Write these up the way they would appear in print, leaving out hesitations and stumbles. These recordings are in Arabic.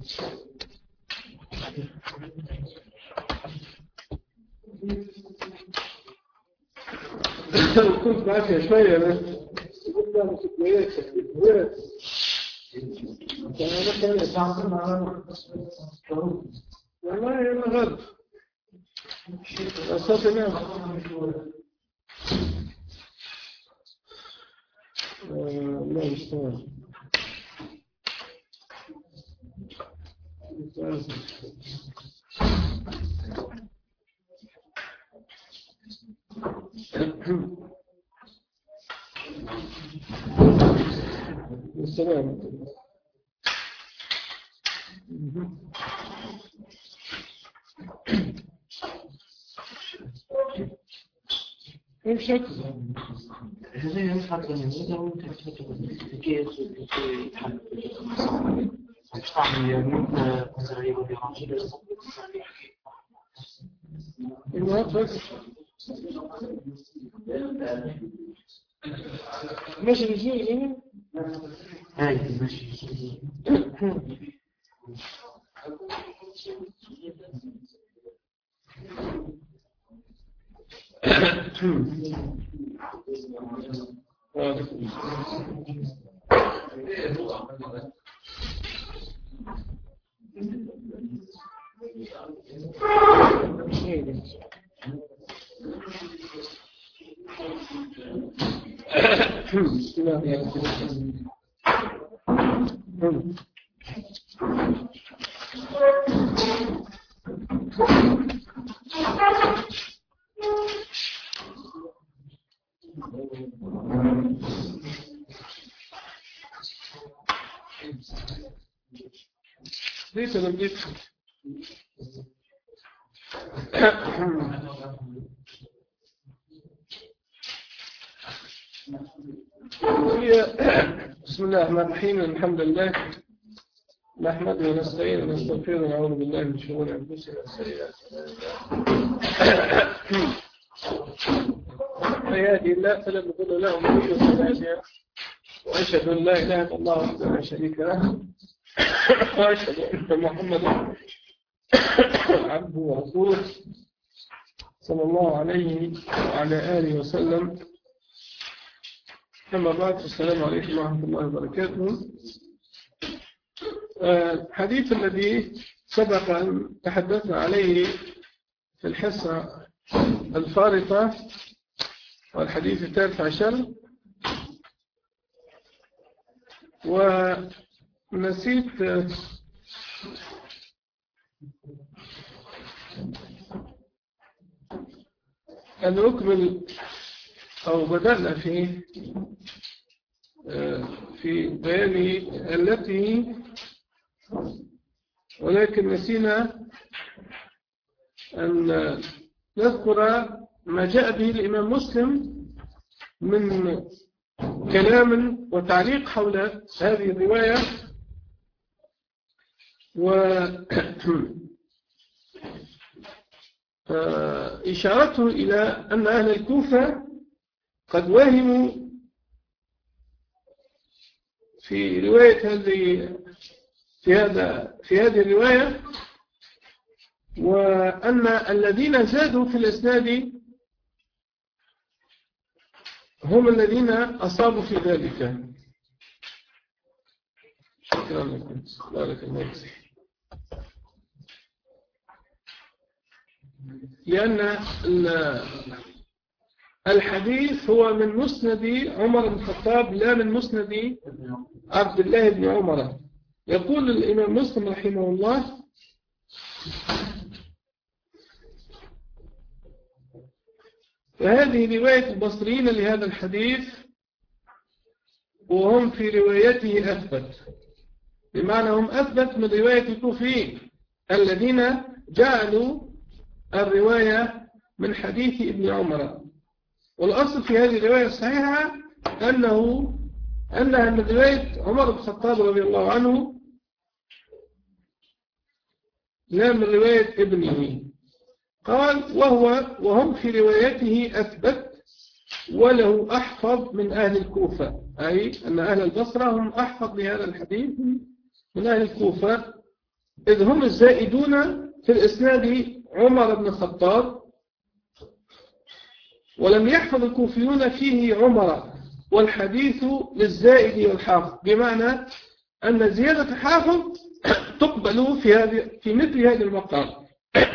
كنت بعافية شوية بس قلنا مش كويسة والله أنا غلط أصلاً لا يستوى السلام ايش شكل هذا ينفع أن يزيده كيف يتحدث مستعمل يومين نظرية وديرانجية الموافق ماشي نجيل هاي ماشي ليس نملك بسم الله الرحمن الرحيم. الحمد لله نحمده ونستعينه ونستغفره ونعوذ بالله من شرور انفسنا وسيئات اعمالنا. من يهده الله فلا مضل له ومن يضلل فلا هادي له. واشهد ان لا اله الا الله وحده لا شريك له واشهد ان محمدا عبده ورسوله صلى الله عليه وعلى اله وسلم. أما بعد، السلام عليكم ورحمة الله وبركاته. الحديث الذي سبق أن تحدثنا عليه في الحصة الفارطة والحديث الثالث عشر، ونسيت أن أكمل أو بدأنا في بيان التي، ولكن نسينا أن نذكر ما جاء به الإمام مسلم من كلام وتعليق حول هذه الرواية، وإشارته إلى أن أهل الكوفة قد وهموا في رواية في هذه الرواية، وأن الذين زادوا في الإسناد هم الذين أصابوا في ذلك. شكرا لكم. بارك الله فيك. لأن الحديث هو من مسند عمر بن الخطاب لا من مسند عبد الله بن عمر. يقول الإمام مسلم رحمه الله: فهذه رواية البصريين لهذا الحديث وهم في روايته أثبت، بمعنى هم أثبت من رواية الكوفيين الذين جعلوا الرواية من حديث ابن عمر. والأصل في هذه الرواية الصحيحة أنها من رواية عمر بن الخطاب رضي الله عنه لا من رواية ابنه. قال: وهم في روايته أثبت وله أحفظ من أهل الكوفة، أي أن أهل البصرة هم أحفظ لهذا الحديث من أهل الكوفة. إذ هم الزائدون في الإسناد عمر بن الخطاب، ولم يحفظ الكوفيون فيه عمر، والحديث للزائد والحافظ، بمعنى أن زيادة حافظ تقبل في مثل هذا المقام.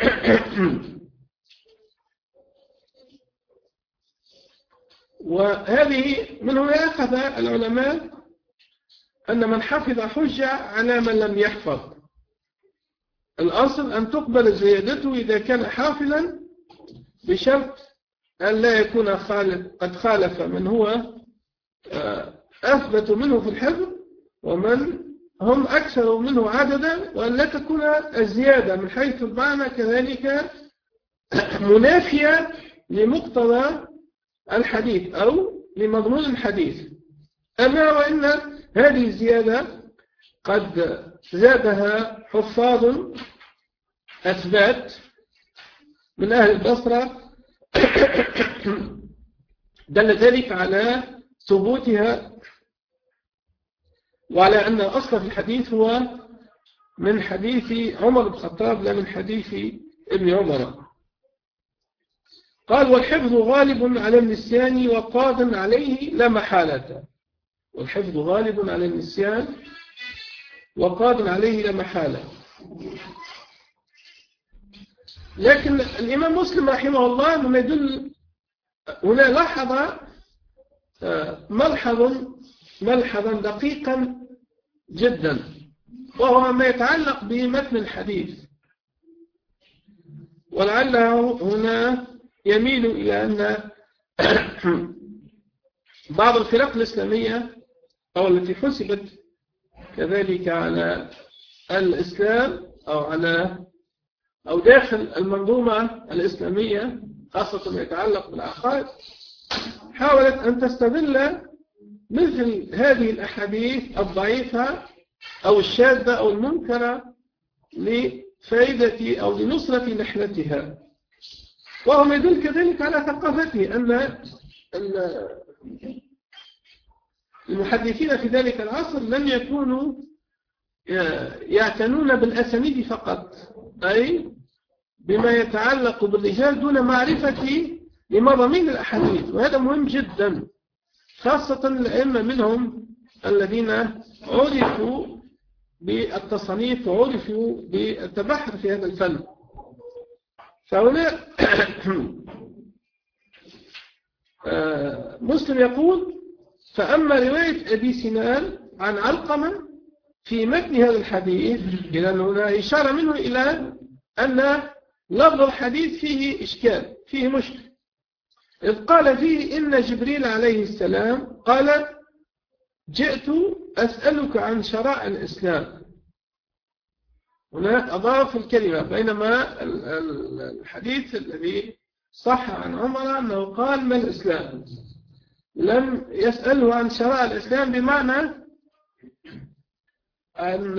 وهذه من هنا أخذ العلماء أن من حفظ حجة على من لم يحفظ. الأصل أن تقبل زيادته إذا كان حافظا، بشرط أن لا يكون قد خالف من هو أثبت منه في الحفظ ومن هم أكثر منه عددا، وأن لا تكون الزيادة من حيث المعنى كذلك منافية لمقتضى الحديث أو لمضمون الحديث. أما وإن هذه الزيادة قد زادها حفاظ أثبات من أهل البصرة، دل ذلك على ثبوتها وعلى أن الأصل في الحديث هو من حديث عمر بن الخطاب لا من حديث ابن عمر. قال: والحفظ غالب على النسيان وقاض عليه لا محالة. والحفظ غالب على النسيان وقاض عليه لا محالة. لكن الإمام مسلم رحمه الله من يدل هنا لاحظ ملحظا دقيقا جدا، وهو ما يتعلق بمتن الحديث. ولعله هنا يميل إلى أن بعض الفرق الإسلامية أو التي حسبت كذلك على الإسلام أو داخل المنظومة الإسلامية، خاصة ما يتعلق بالعقائد، حاولت أن تستغل مثل هذه الأحاديث الضعيفة أو الشاذة أو المنكرة لفائدة أو لنصرة نحلتها. وهم يدل كذلك على ثقافته، أن المحدثين في ذلك العصر لم يكونوا يعتنون بالأسانيد فقط، أي بما يتعلق بالرجال دون معرفة لمضامين الأحاديث. وهذا مهم جدا، خاصة الأئمة منهم الذين عرفوا بالتصنيف وعرفوا بالتبحر في هذا الفن. فهنا مسلم يقول: فأما رواية أبي سنان عن علقمة في متن هذا الحديث، إلى هنا إشارة منه إلى أن لفظ الحديث فيه إشكال، فيه مشكل، إذ قال فيه: إن جبريل عليه السلام قال: جئت أسألك عن شرائع الإسلام. هنا أضاف الكلمة، بينما الحديث الذي صح عن عمر أنه قال: ما الإسلام؟ لم يسأله عن شرائع الإسلام، بمعنى أن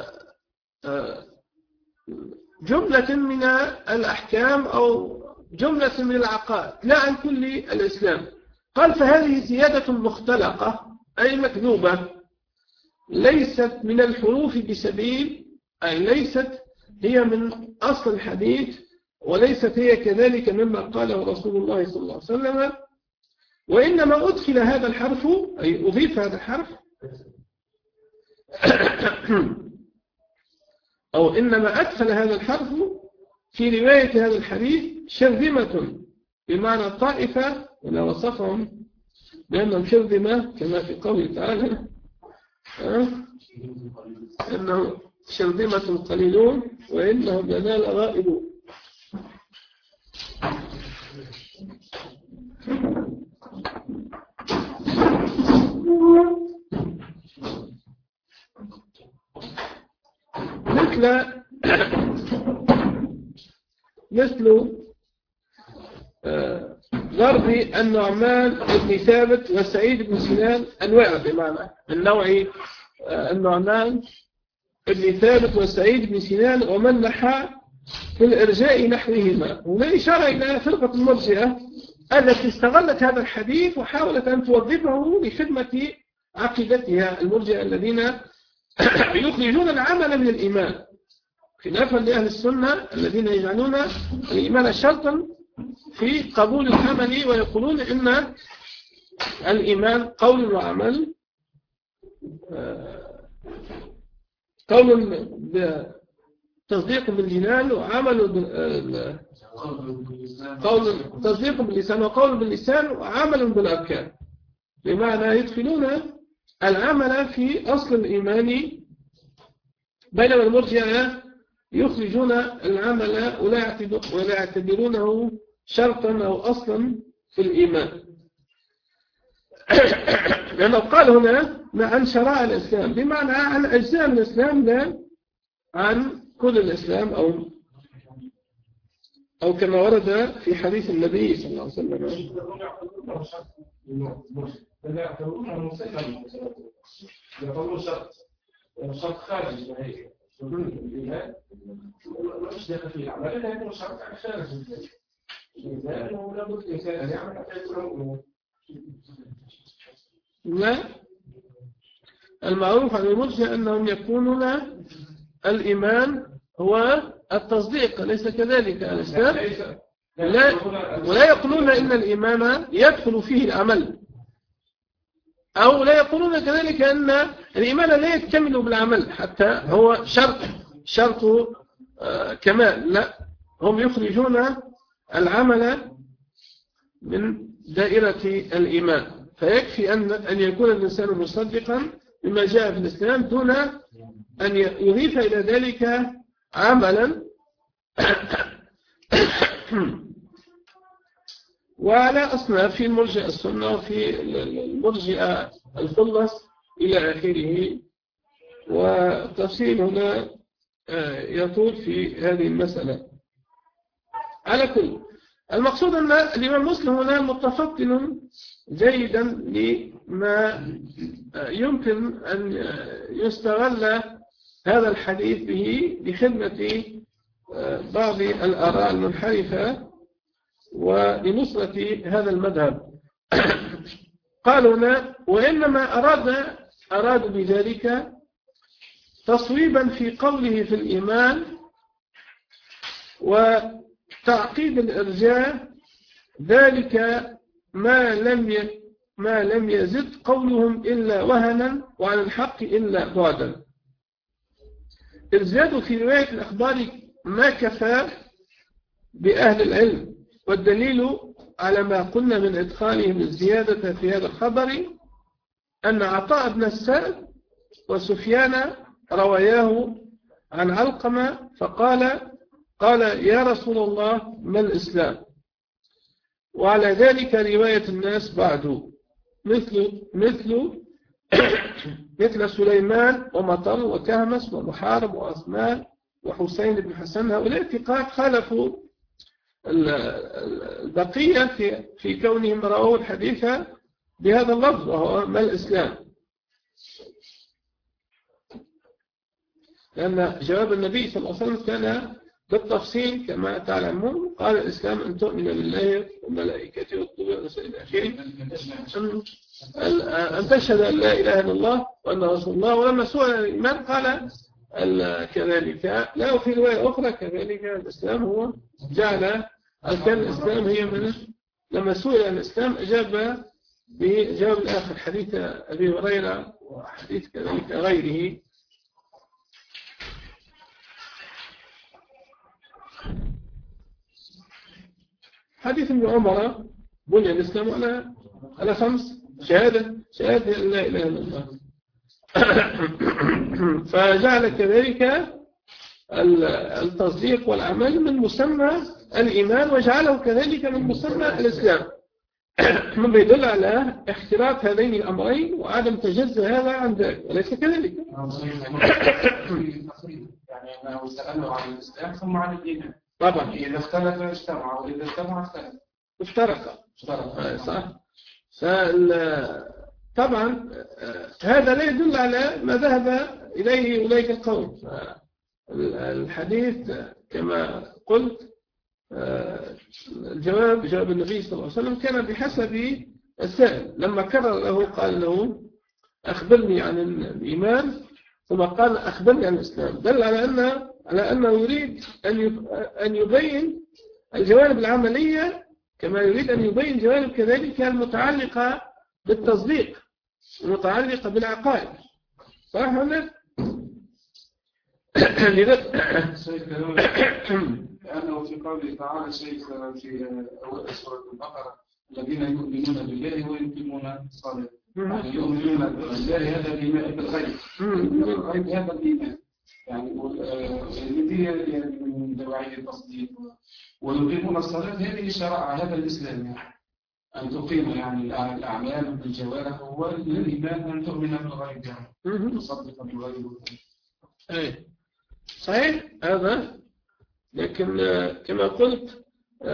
جملة من الأحكام أو جملة من العقائد، لا عن كل الإسلام. قال: فهذه زيادة مختلقة، أي مكذوبة، ليست من الحروف بسبيل، أي ليست هي من أصل الحديث، وليست هي كذلك مما قاله رسول الله صلى الله عليه وسلم، وإنما أدخل هذا الحرف، أي أضيف هذا الحرف، أو إنما أدخل هذا الحرف في رواية هذا الحديث شرذمة، بمعنى طائفة، ولا وصفهم بأنهم شرذمة كما في قوله تعالى: إنه شرذمة قليلون وإنهم لنا لغائبون. مثل ضرب النعمان بن ثابت وسعيد بن سنان، أنواع بمعنى النوع النعمان بن ثابت وسعيد بن سنان ومن نحى في الإرجاء نحوهما. هنا إشارة إلى فرقة المرجئة التي استغلت هذا الحديث وحاولت أن توظفه لخدمة عقيدتها، المرجئة الذين يخرجون العمل من الإيمان. خلافا لأهل السنة الذين يجعلون الإيمان شرطا في قبول العمل، ويقولون إن الإيمان قول وعمل، قول تصديق بالجنان وعمل قول تصديق باللسان وقول باللسان وعمل بالأركان، بمعنى يدخلون العمل في أصل الإيمان، بينما المرجئة يخرجون العمل ولا يعتبرونه شرطا أو أصلا في الإيمان. لأنه قال هنا عن شرائع الإسلام، بمعنى عن أجزاء من الإسلام، لا عن كل الإسلام، أو كما ورد في حديث النبي صلى الله عليه وسلم. شرط خارج مش داخل في العمل، لا يكون شرط خارج لأنه لابد الإنسان أن يعمل حتى يكون. لا، المعروف عن المرجئة أنهم يكونون الإيمان هو التصديق، ليس كذلك الإسلام، ولا يقولون إن الإيمان يدخل فيه العمل، أو لا يقولون كذلك أن الإيمان لا يكتمل بالعمل حتى هو شرط كمال. لا، هم يخرجون العمل من دائرة الإيمان، فيكفي أن يكون الإنسان مصدقا بما جاء في الإسلام دون أن يضيف إلى ذلك عملا. وعلى أصناف في المرجئة السنة وفي المرجئة الخلص إلى آخره، والتفصيل هنا يطول في هذه المسألة. على كل المقصود أن الإمام مسلم هنا متفطن جيدا لما يمكن أن يستغل هذا الحديث به لخدمة بعض الآراء المنحرفة ولنصرة هذا المذهب. قالوا هنا وإنما أرادوا بذلك تصويبا في قوله في الإيمان وتعقيد الإرجاء، ذلك ما لم يزد قولهم إلا وهنا وعن الحق إلا بعدا. الزاد في رواية الأخبار ما كفى بأهل العلم، والدليل على ما قلنا من إدخالهم الزيادة في هذا الخبر أن عطاء بن السائب وسفيان رواياه عن علقمة قال يا رسول الله ما الإسلام؟ وعلى ذلك رواية الناس بعده مثل سليمان ومطر وكهمس ومحارب وعثمان وحسين بن حسن. هؤلاء الثقات خالفوا البقية في كونهم رأوا الحديث بهذا اللفظ وهو ما الإسلام، لأن جواب النبي صلى الله عليه وسلم كان بالتفصيل كما تعلمون. قال الإسلام أن تؤمن بالله وملائكته والكتب والرسل إلى آخره، أن تشهد أن لا إله إلا الله وأن رسول الله. ولما سئل الإيمان قال كذلك. لا، وفي رواية أخرى كذلك الإسلام هو جعل أركان الإسلام هي من. لما سئل عن الإسلام أجاب بجواب الآخر، حديث أبي هريرة وحديث كذلك غيره. حديث ابن عمر بني الإسلام على 5 شهادة أن لا إله إلا الله. فجعل كذلك التصديق والعمل من مسمى الإيمان، وجعله كذلك من مسمى الإسلام، مما يدل على اختلاط هذين الأمرين وعدم تجزء هذا عن ذلك، وليس كذلك. يعني أنه سألوا عن الإسلام ثم عن الإيمان. طبعا إذا اختلف اجتمع وإذا اجتمع افترق. صح. طبعا هذا لا يدل على ما ذهب إليه أولئك القوم. الحديث كما قلت جواب النبي صلى الله عليه وسلم كان بحسب السائل. لما كرر له قال له أخبرني عن الإيمان، ثم قال أخبرني عن الإسلام، دل على أن على أنه يريد أن يبين الجوانب العملية كما يريد أن يبين جوانب كذلك المتعلقة بالتصديق المتعلقة بالعقائد. صح ولا؟ لأنه في قوله تعالى شيء في أول سورة البقرة الذين يؤمنون بالله ويقيمون الصلاة، يعني يؤمنون بالله هذا الإيمان بالغيب، الغيب هذا الإيمان، يعني دي من دواعي التصديق. ويقيمون الصلاة هذه شرع هذا الإسلام، يعني أن تقيم يعني الأعمال بالجوارح، هو الإيمان أن تؤمن بالغيب، يعني تصدق بالغيب. أي صحيح هذا، لكن كما قلت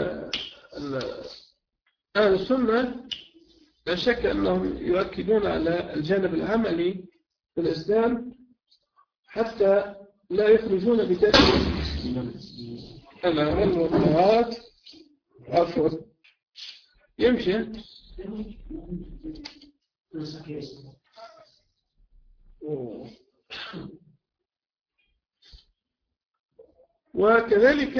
أهل السنة لا شك أنهم يؤكدون على الجانب العملي في الإسلام حتى لا يخرجون بتأثير الأعمال والطاعات. عفوا يمشي. وكذلك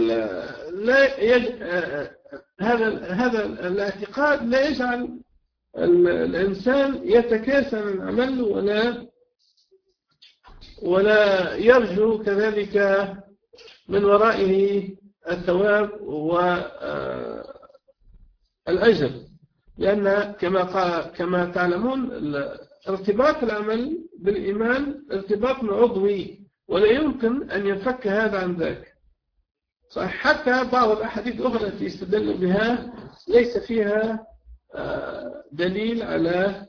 هذا الاعتقاد لا يجعل الإنسان يتكاسل من عمله ولا يرجو كذلك من ورائه الثواب والأجر، لأن كما تعلمون ارتباط العمل بالإيمان ارتباط عضوي ولا يمكن أن ينفك هذا عن ذاك. صحيح حتى بعض الأحاديث الأخرى التي يستدل بها ليس فيها دليل على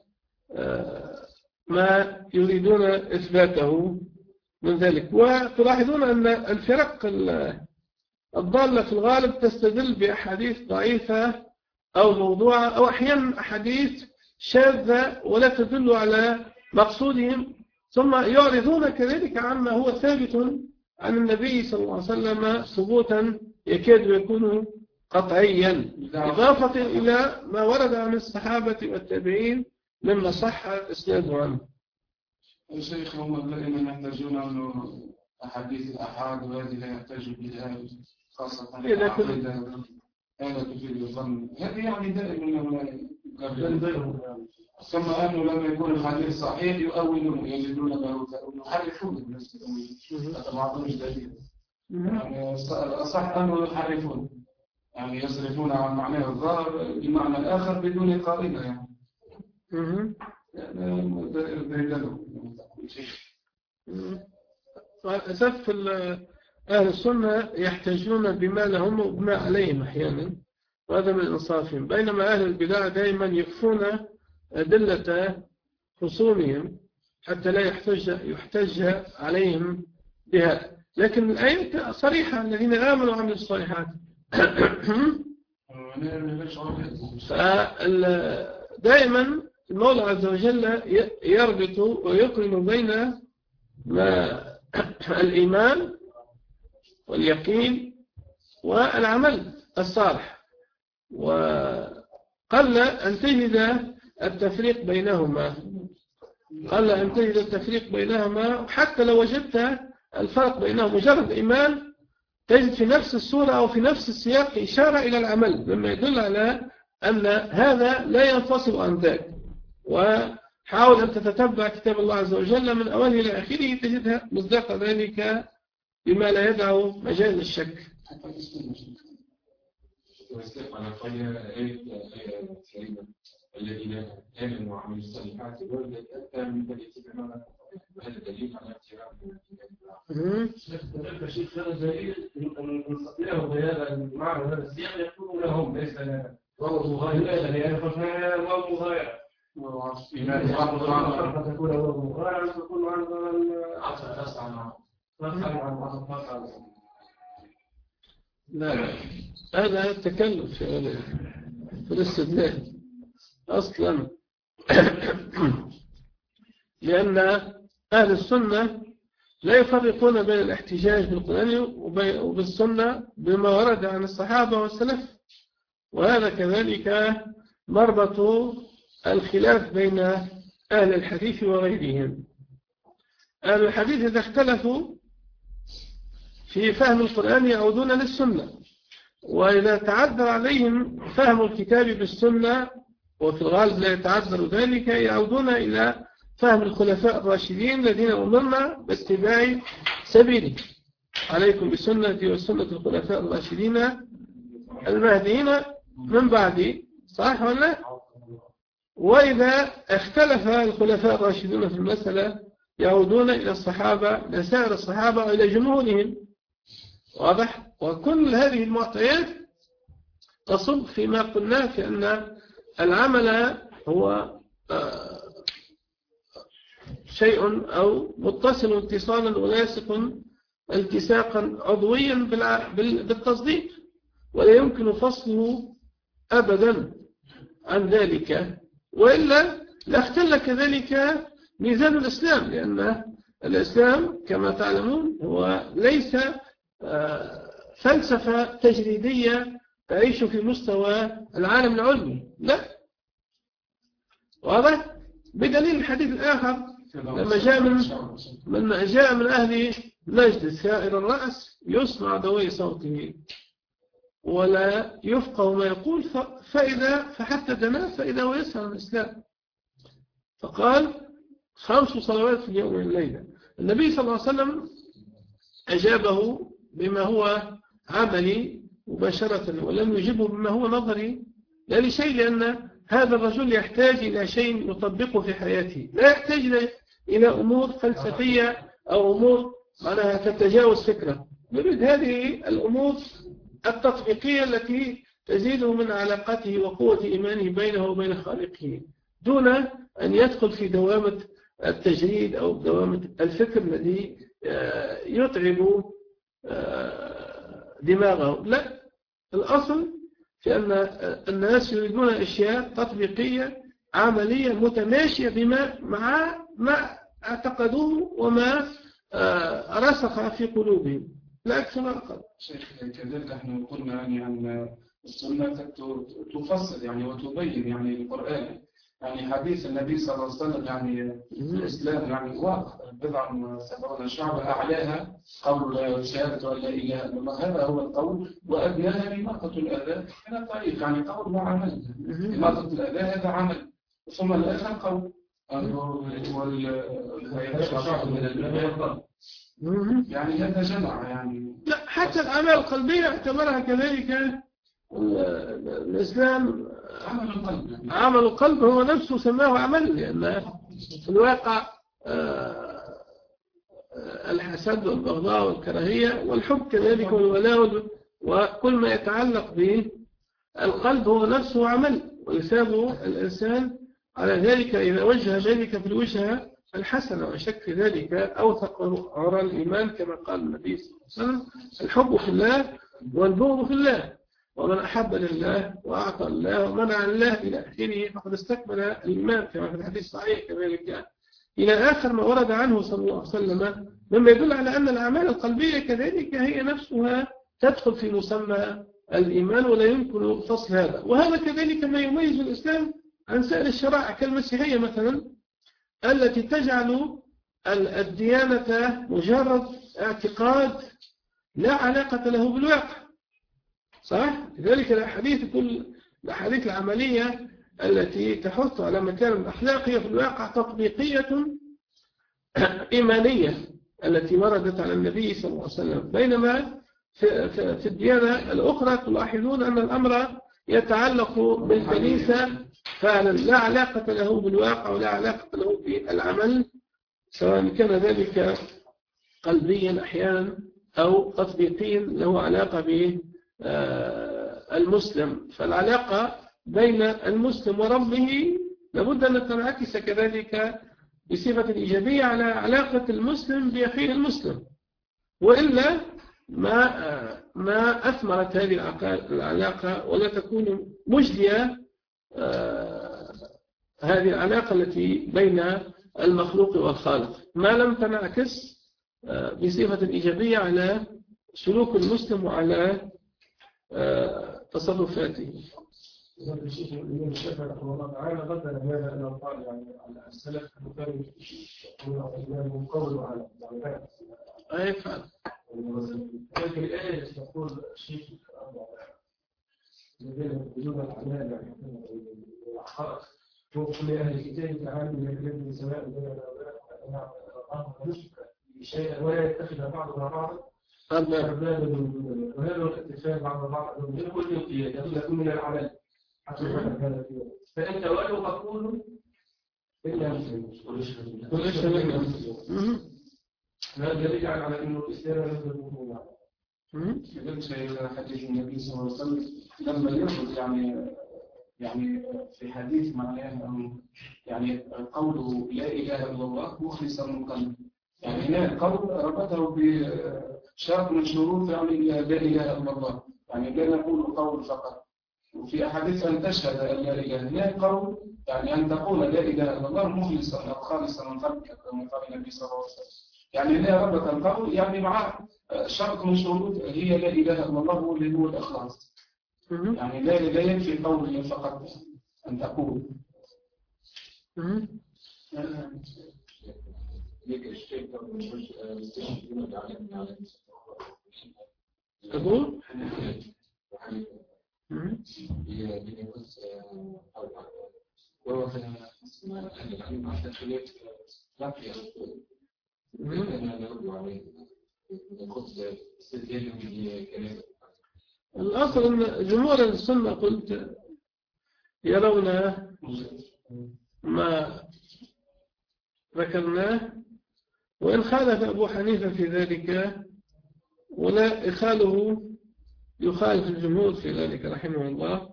ما يريدون إثباته من ذلك. وتلاحظون أن الفرق الضالة في الغالب تستدل بأحاديث ضعيفة أو موضوعة أو أحيانا أحاديث شاذة ولا تدل على مقصودهم، ثم يعرضون كذلك عما هو ثابت عن النبي صلى الله عليه وسلم ثبوتا يكاد يكون قطعيا، إضافة إلى ما ورد عن الصحابة والتابعين مما صح إسناده عنه. الشيخ هم دائما يحتاجون أنه أحاديث الأحاد وهذه لا يحتاج بها خاصة العقيدة، هذا تفيد الظن، هذه يعني دائما ثم أنه لما يكون الحديث صحيح يؤولون يجدون له يحرفون الناس هذا ما أظنش دليل، يعني صح أنه يحرفون يعني يصرفون عن معناه الظاهر بمعنى الآخر بدون قائمة، يعني للأسف أهل السنة يحتاجون بما لهم وبما عليهم أحيانا، وهذا من إنصافهم، بينما أهل البدع دائما يخفون أدلة خصومهم حتى لا يحتج عليهم بها. لكن الآية صريحة الذين آمنوا وعملوا الصالحات. دائما المولى عز وجل يربط ويقرن بين الإيمان واليقين والعمل الصالح، وقل أن تجد التفريق بينهما، حتى لو وجدت الفرق بينهما مجرد إيمان تجد في نفس الصورة أو في نفس السياق إشارة إلى العمل، مما يدل على أن هذا لا ينفصل عن ذاك. وحاول أن تتتبع كتاب الله عز وجل من أوله إلى آخره تجدها مصداق ذلك بما لا يدع مجال الشك. الذين آمنوا وعملوا الصالحات والذين أتى من ذلك هذا دليل على احترام الشيخ. هذا دليل نستطيع بهذا المعنى وهذا السياق يكون لهم ليس لنا، وهو مغاير يعني فهمنا وهو مغاير تكون وهو مغاير تكون عن لا هذا تكلف في الاستدلال أصلا، لأن أهل السنة لا يفرقون بين الاحتجاج بالقرآن وبالسنة بما ورد عن الصحابة والسلف، وهذا كذلك مربط الخلاف بين أهل الحديث وغيرهم. أهل الحديث إذا اختلفوا في فهم القرآن يعودون للسنة، وإذا تعذر عليهم فهم الكتاب بالسنة وفي الغالب لا يتعذر ذلك يعودون إلى فهم الخلفاء الراشدين الذين أمرنا باتباع سبيله. عليكم بسنتي وسنة الخلفاء الراشدين المهديين من بعدي، صح ولا؟ وإذا اختلف الخلفاء الراشدون في المسألة يعودون إلى الصحابة، إلى سائر الصحابة وإلى جمهورهم. واضح؟ وكل هذه المعطيات تصب فيما قلنا في أن العمل هو شيء أو متصل اتصالا ولاصق التساقا عضويا بالتصديق، ولا يمكن فصله أبدا عن ذلك، وإلا لاختل كذلك ميزان الإسلام، لأن الإسلام كما تعلمون هو ليس فلسفة تجريدية تعيش في مستوى العالم العلمي، لا. واضح؟ بدليل الحديث الآخر لما جاء من أهل نجد سائر الرأس يسمع دوي صوته ولا يفقه ما يقول، فحتى دنا فإذا هو يسأل عن الإسلام، فقال 5 صلوات في اليوم والليلة. النبي صلى الله عليه وسلم أجابه بما هو عملي مباشرة ولم يجيبه بما هو نظري، لا لشيء، لأن هذا الرجل يحتاج إلى شيء يطبقه في حياته، لا يحتاج إلى أمور فلسفية أو أمور معناها تتجاوز فكرة، يريد هذه الأمور التطبيقية التي تزيده من علاقته وقوة إيمانه بينه وبين خالقه، دون أن يدخل في دوامة التجريد أو دوامة الفكر الذي يتعب دماغه. لا، الأصل في أن الناس يريدون أشياء تطبيقية عملية متماشية بما مع ما اعتقدوه وما رسخ في قلوبهم، لا أكثر ولا أقل. شيخ كذلك احنا قلنا يعني أن السنة تفصل يعني وتبين يعني القرآن، يعني حديث النبي صلى الله عليه وسلم يعني الإسلام يعني واضح 70 شعبة أعلاها قول شهادة أن لا إله إلا الله، هذا هو القول، وأدناها إماطة الأذى من الطريق، يعني قول وعمل. إماطة الأذى هذا عمل، ثم الآخر قول يعني هذا جمع يعني. لا، حتى الأعمال القلبية اعتبرها كذلك الإسلام عمل القلب هو نفسه سماه عمل، لأن في الواقع الحسد والبغضاء والكراهية والحب كذلك والولاء وكل ما يتعلق به القلب هو نفسه عمل، ويثاب الإنسان على ذلك إذا وجه ذلك في الوجهة الحسنة، وشك في ذلك أوثق عرى الإيمان كما قال النبي صلى الله عليه وسلم: الحب في الله والبغض في الله، ومن أحب لله وأعطى الله ومنع الله إلى آخره فقد استكمل الإيمان كما في الحديث الصحيح كذلك إلى آخر ما ورد عنه صلى الله عليه وسلم، مما يدل على أن الأعمال القلبية كذلك هي نفسها تدخل في مسمى الإيمان ولا يمكن فصل هذا. وهذا كذلك ما يميز الإسلام عن سائر الشرائع كالمسيحية مثلا، التي تجعل الديانة مجرد اعتقاد لا علاقة له بالواقع، صح؟ لذلك الأحاديث العملية التي تحث على مكان الأخلاق هي في الواقع تطبيقية إيمانية التي وردت على النبي صلى الله عليه وسلم، بينما في الديانة الأخرى تلاحظون أن الأمر يتعلق بالكنيسة فعلا لا علاقة له بالواقع ولا علاقة له بالعمل، سواء كان ذلك قلبيا أحيانا أو تطبيقيا له علاقة بالمسلم. فالعلاقة بين المسلم وربه لابد أن تنعكس كذلك بصفة إيجابية على علاقة المسلم بأخيه المسلم، وإلا ما أثمرت هذه العلاقة ولا تكون مجدية هذه العلاقة التي بين المخلوق والخالق ما لم تنعكس بصفة إيجابية على سلوك المسلم وعلى تصرفاته. الشيخ رحمه الله تعالى بدل هذا أن قال يعني على السلف كانوا يقولوا على أي فعل هناك الآية تقول شيء بين وجود الأعمال والأحقاق وكل أهل الكتاب تعالوا من سواء بين الأولاد شيئا ولا يتخذ بعضنا بعضا أربابا وهذا هو الاتفاق بعض بعض من كل يدل من العمل فأنت ولو تقول إلا مسلم وليس من المسلم هذا دليل على أنه الإسلام ليس بالموضوع. يدل شيء حديث النبي صلى الله عليه وسلم لما يربط يعني في حديث معناه يعني قوله لا إله إلا الله مخلصا من قلبه، يعني هنا قول ربطه بشرط من شروط يعني لا إله إلا الله، يعني لا نقول قول فقط. وفي أحاديث أن تشهد أن لا إله إلا الله قول يعني أن تقول لا إله إلا الله مخلصا أو خالصا من قلبك كما قال النبي صلى الله عليه وسلم. يعني هنا ربط القول يعني مع شرط من شروط هي لا إله إلا الله واللي هو الإخلاص. يعني لا يكفي قول فقط أن تقول. أقول الأصل أن جمهور السنة قلت يرون ما ذكرناه، وإن خالف أبو حنيفة في ذلك ولا إخاله يخالف الجمهور في ذلك رحمه الله.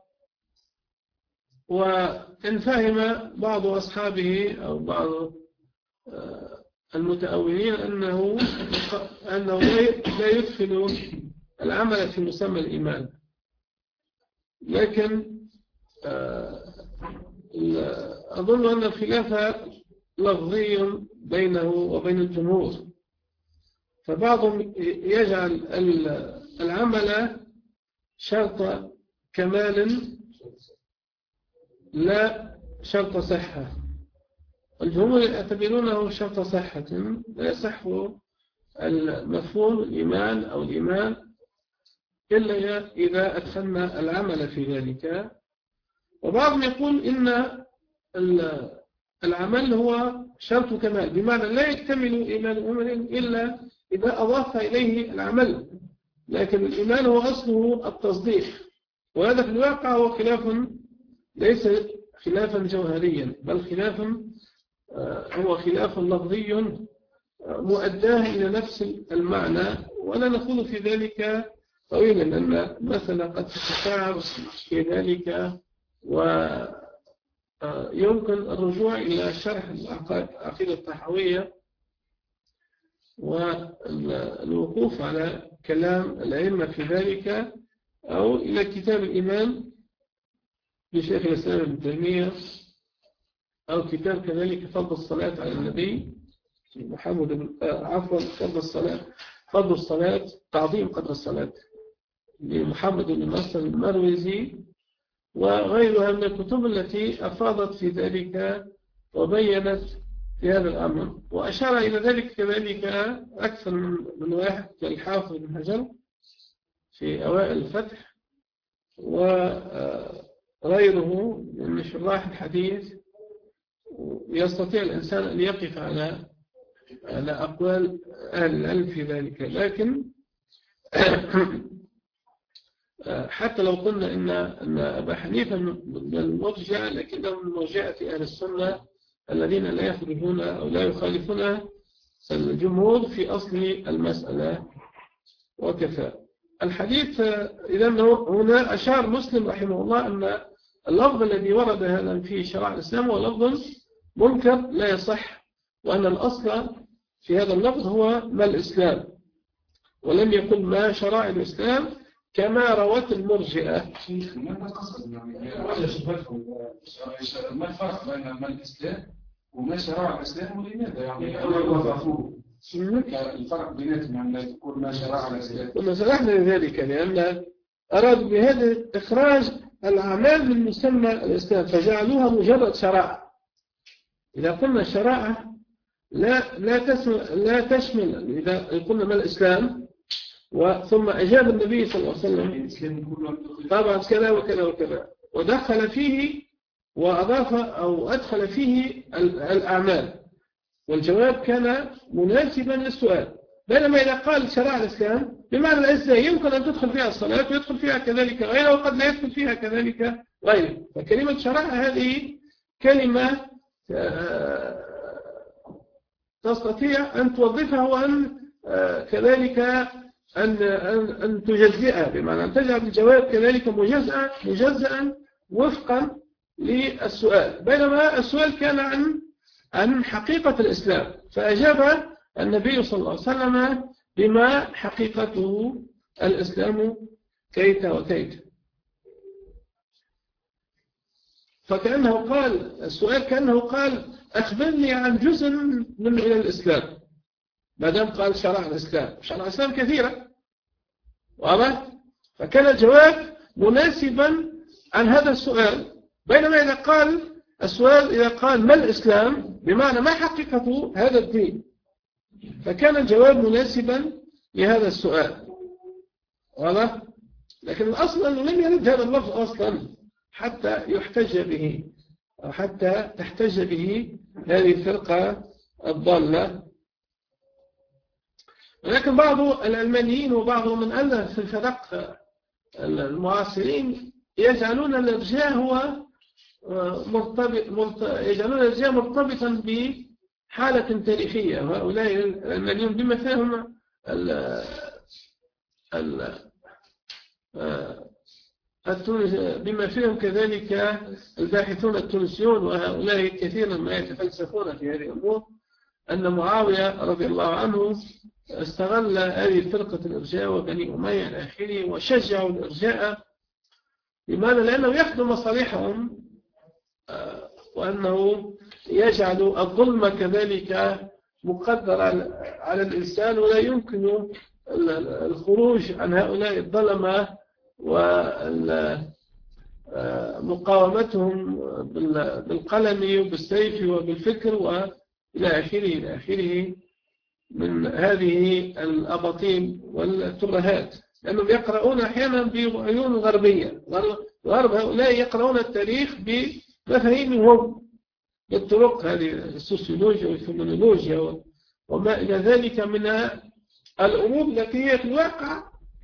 وإن فهم بعض أصحابه أو بعض المتأولين أنه لا يدخل العمل في مسمى الإيمان، لكن أظن أن الخلاف لفظي بينه وبين الجمهور، فبعضهم يجعل العمل شرط كمال لا شرط صحة، والجمهور يعتبرونه شرط صحة لا يصح المفهوم الإيمان أو الإيمان إلا إذا أدخلنا العمل في ذلك. وبعضهم يقول إن العمل هو شرط كمال، بمعنى لا يكتمل إيمان المؤمن إلا إذا أضاف إليه العمل، لكن الإيمان هو أصله التصديق، وهذا في الواقع هو خلاف ليس خلافا جوهريا، بل هو خلاف لفظي مؤداه إلى نفس المعنى، ولا نقول في ذلك طويلا أن مثلا قد تتشعر في ذلك، ويمكن الرجوع إلى شرح العقيدة الطحاوية والوقوف على كلام الأئمة في ذلك، أو إلى كتاب الإيمان لشيخ الإسلام ابن تيمية، أو كتاب كذلك فضل الصلاة على النبي محمد عفوا فضل الصلاة تعظيم قدر الصلاة لمحمد بن نصر المروزي، وغيرها من الكتب التي أفاضت في ذلك وبينت في هذا الأمر. وأشار إلى ذلك كذلك أكثر من واحد كالحافظ بن حجر في أوائل الفتح، وغيره من شراح الحديث. يستطيع الإنسان أن يقف على أقوال أهل العلم في ذلك، لكن حتى لو قلنا إن أبا حنيفة من المرجع، لكنه من مرجعة أهل السنة الذين لا يخرجون أو لا يخالفون الجمهور في أصل المسألة وكفى. الحديث إذا هنا أشار مسلم رحمه الله أن اللفظ الذي ورد هذا في شرع الإسلام هو لفظ منكر لا يصح، وأن الأصل في هذا اللفظ هو ما الإسلام، ولم يقل ما شرع الإسلام كما روت المرجئة. ما الفرق بين ما الإسلام وما شرع الإسلام ولماذا؟ يعني الفرق بيناتهم، يعني تقول ما شرع الإسلام. كنا شرحنا لذلك، لأن أرادوا بهذا إخراج الأعمال من مسمى الإسلام فجعلوها مجرد شرائع. إذا قلنا شرائع لا تشمل، إذا قلنا ما الإسلام ثم أجاب النبي صلى الله عليه وسلم طبعا كذا وكذا وكذا، ودخل فيه وأضاف أو أدخل فيه الأعمال، والجواب كان مناسبا للسؤال. بينما إذا قال شرع الإسلام بمعنى الأجزاء يمكن أن تدخل فيها الصلاة ويدخل فيها كذلك غيره، وقد لا يدخل فيها كذلك غيره. فكلمة شرع هذه كلمة تستطيع أن توظفها وأن كذلك أن تجزئها، بمعنى أن تجعل الجواب كذلك مجزئا وفقا للسؤال. بينما السؤال كان عن حقيقة الإسلام، فأجاب النبي صلى الله عليه وسلم بما حقيقته الإسلام كيت وكيت. فكأنه قال السؤال كأنه قال أخبرني عن جزء من الإسلام، ما دام قال شرع الإسلام، شرع الإسلام كثيرة واضح. فكان الجواب مناسبا عن هذا السؤال. بينما إذا قال السؤال إذا قال ما الإسلام بمعنى ما حقيقة هذا الدين، فكان الجواب مناسبا لهذا السؤال واضح. لكن الأصل أنه لم يرد هذا اللفظ أصلا حتى يحتج به أو حتى تحتج به هذه الفرقة الضالة. ولكن بعض العلمانيين وبعض من ألف في الفرق المعاصرين يجعلون الإرجاء هو يجعلون الإرجاء مرتبطا بحالة تاريخية. وهؤلاء العلمانيون بما فيهم بما فيهم كذلك الباحثون التونسيون، وهؤلاء كثيرا ما يتفلسفون في هذه الأمور، أن معاوية رضي الله عنه استغل هذه فرقة الإرجاء وبني أمية إلى آخره وشجعوا الإرجاء. لماذا؟ لأنه يخدم مصالحهم، وأنه يجعل الظلم كذلك مقدر على الإنسان، ولا يمكن الخروج عن هؤلاء الظلمة ومقاومتهم بالقلم وبالسيف وبالفكر وإلى آخره من هذه الأباطيل والترهات. لأنهم يقرؤون أحيانا بعيون غربية، غرب هؤلاء يقرؤون التاريخ بمفاهيمهم بالطرق هذه السوسيولوجيا والفينولوجيا وما إلى ذلك من الأمور التي هي في الواقع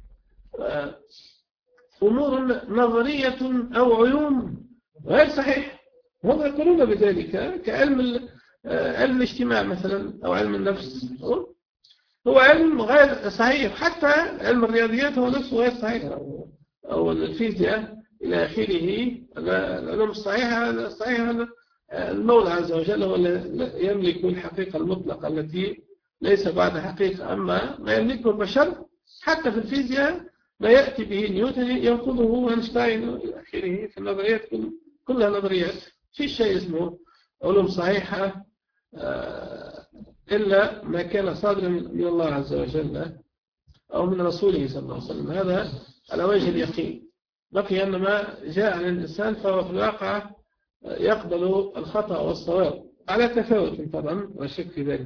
أمور نظرية أو عيون غير صحيح. هم يقولون بذلك كعلم علم الاجتماع مثلا أو علم النفس، هو علم غير صحيح. حتى علم الرياضيات هو نفسه غير صحيح، أو الفيزياء إلى آخره. العلوم الصحيحة المولى عز وجل هو يملك الحقيقة المطلقة التي ليس بعد حقيقة. أما ما يملكه البشر حتى في الفيزياء ما يأتي به نيوتن ينقضه أينشتاين إلى آخره. في النظريات كلها نظريات، في شيء اسمه علوم صحيحة إلا ما كان صادرا من الله عز وجل أو من رسوله صلى الله عليه وسلم. هذا على وجه اليقين. بقي أن ما جاء عن الإنسان فهو في الواقع يقبل الخطأ والصواب على تفاوت طبعا، وشك في ذلك.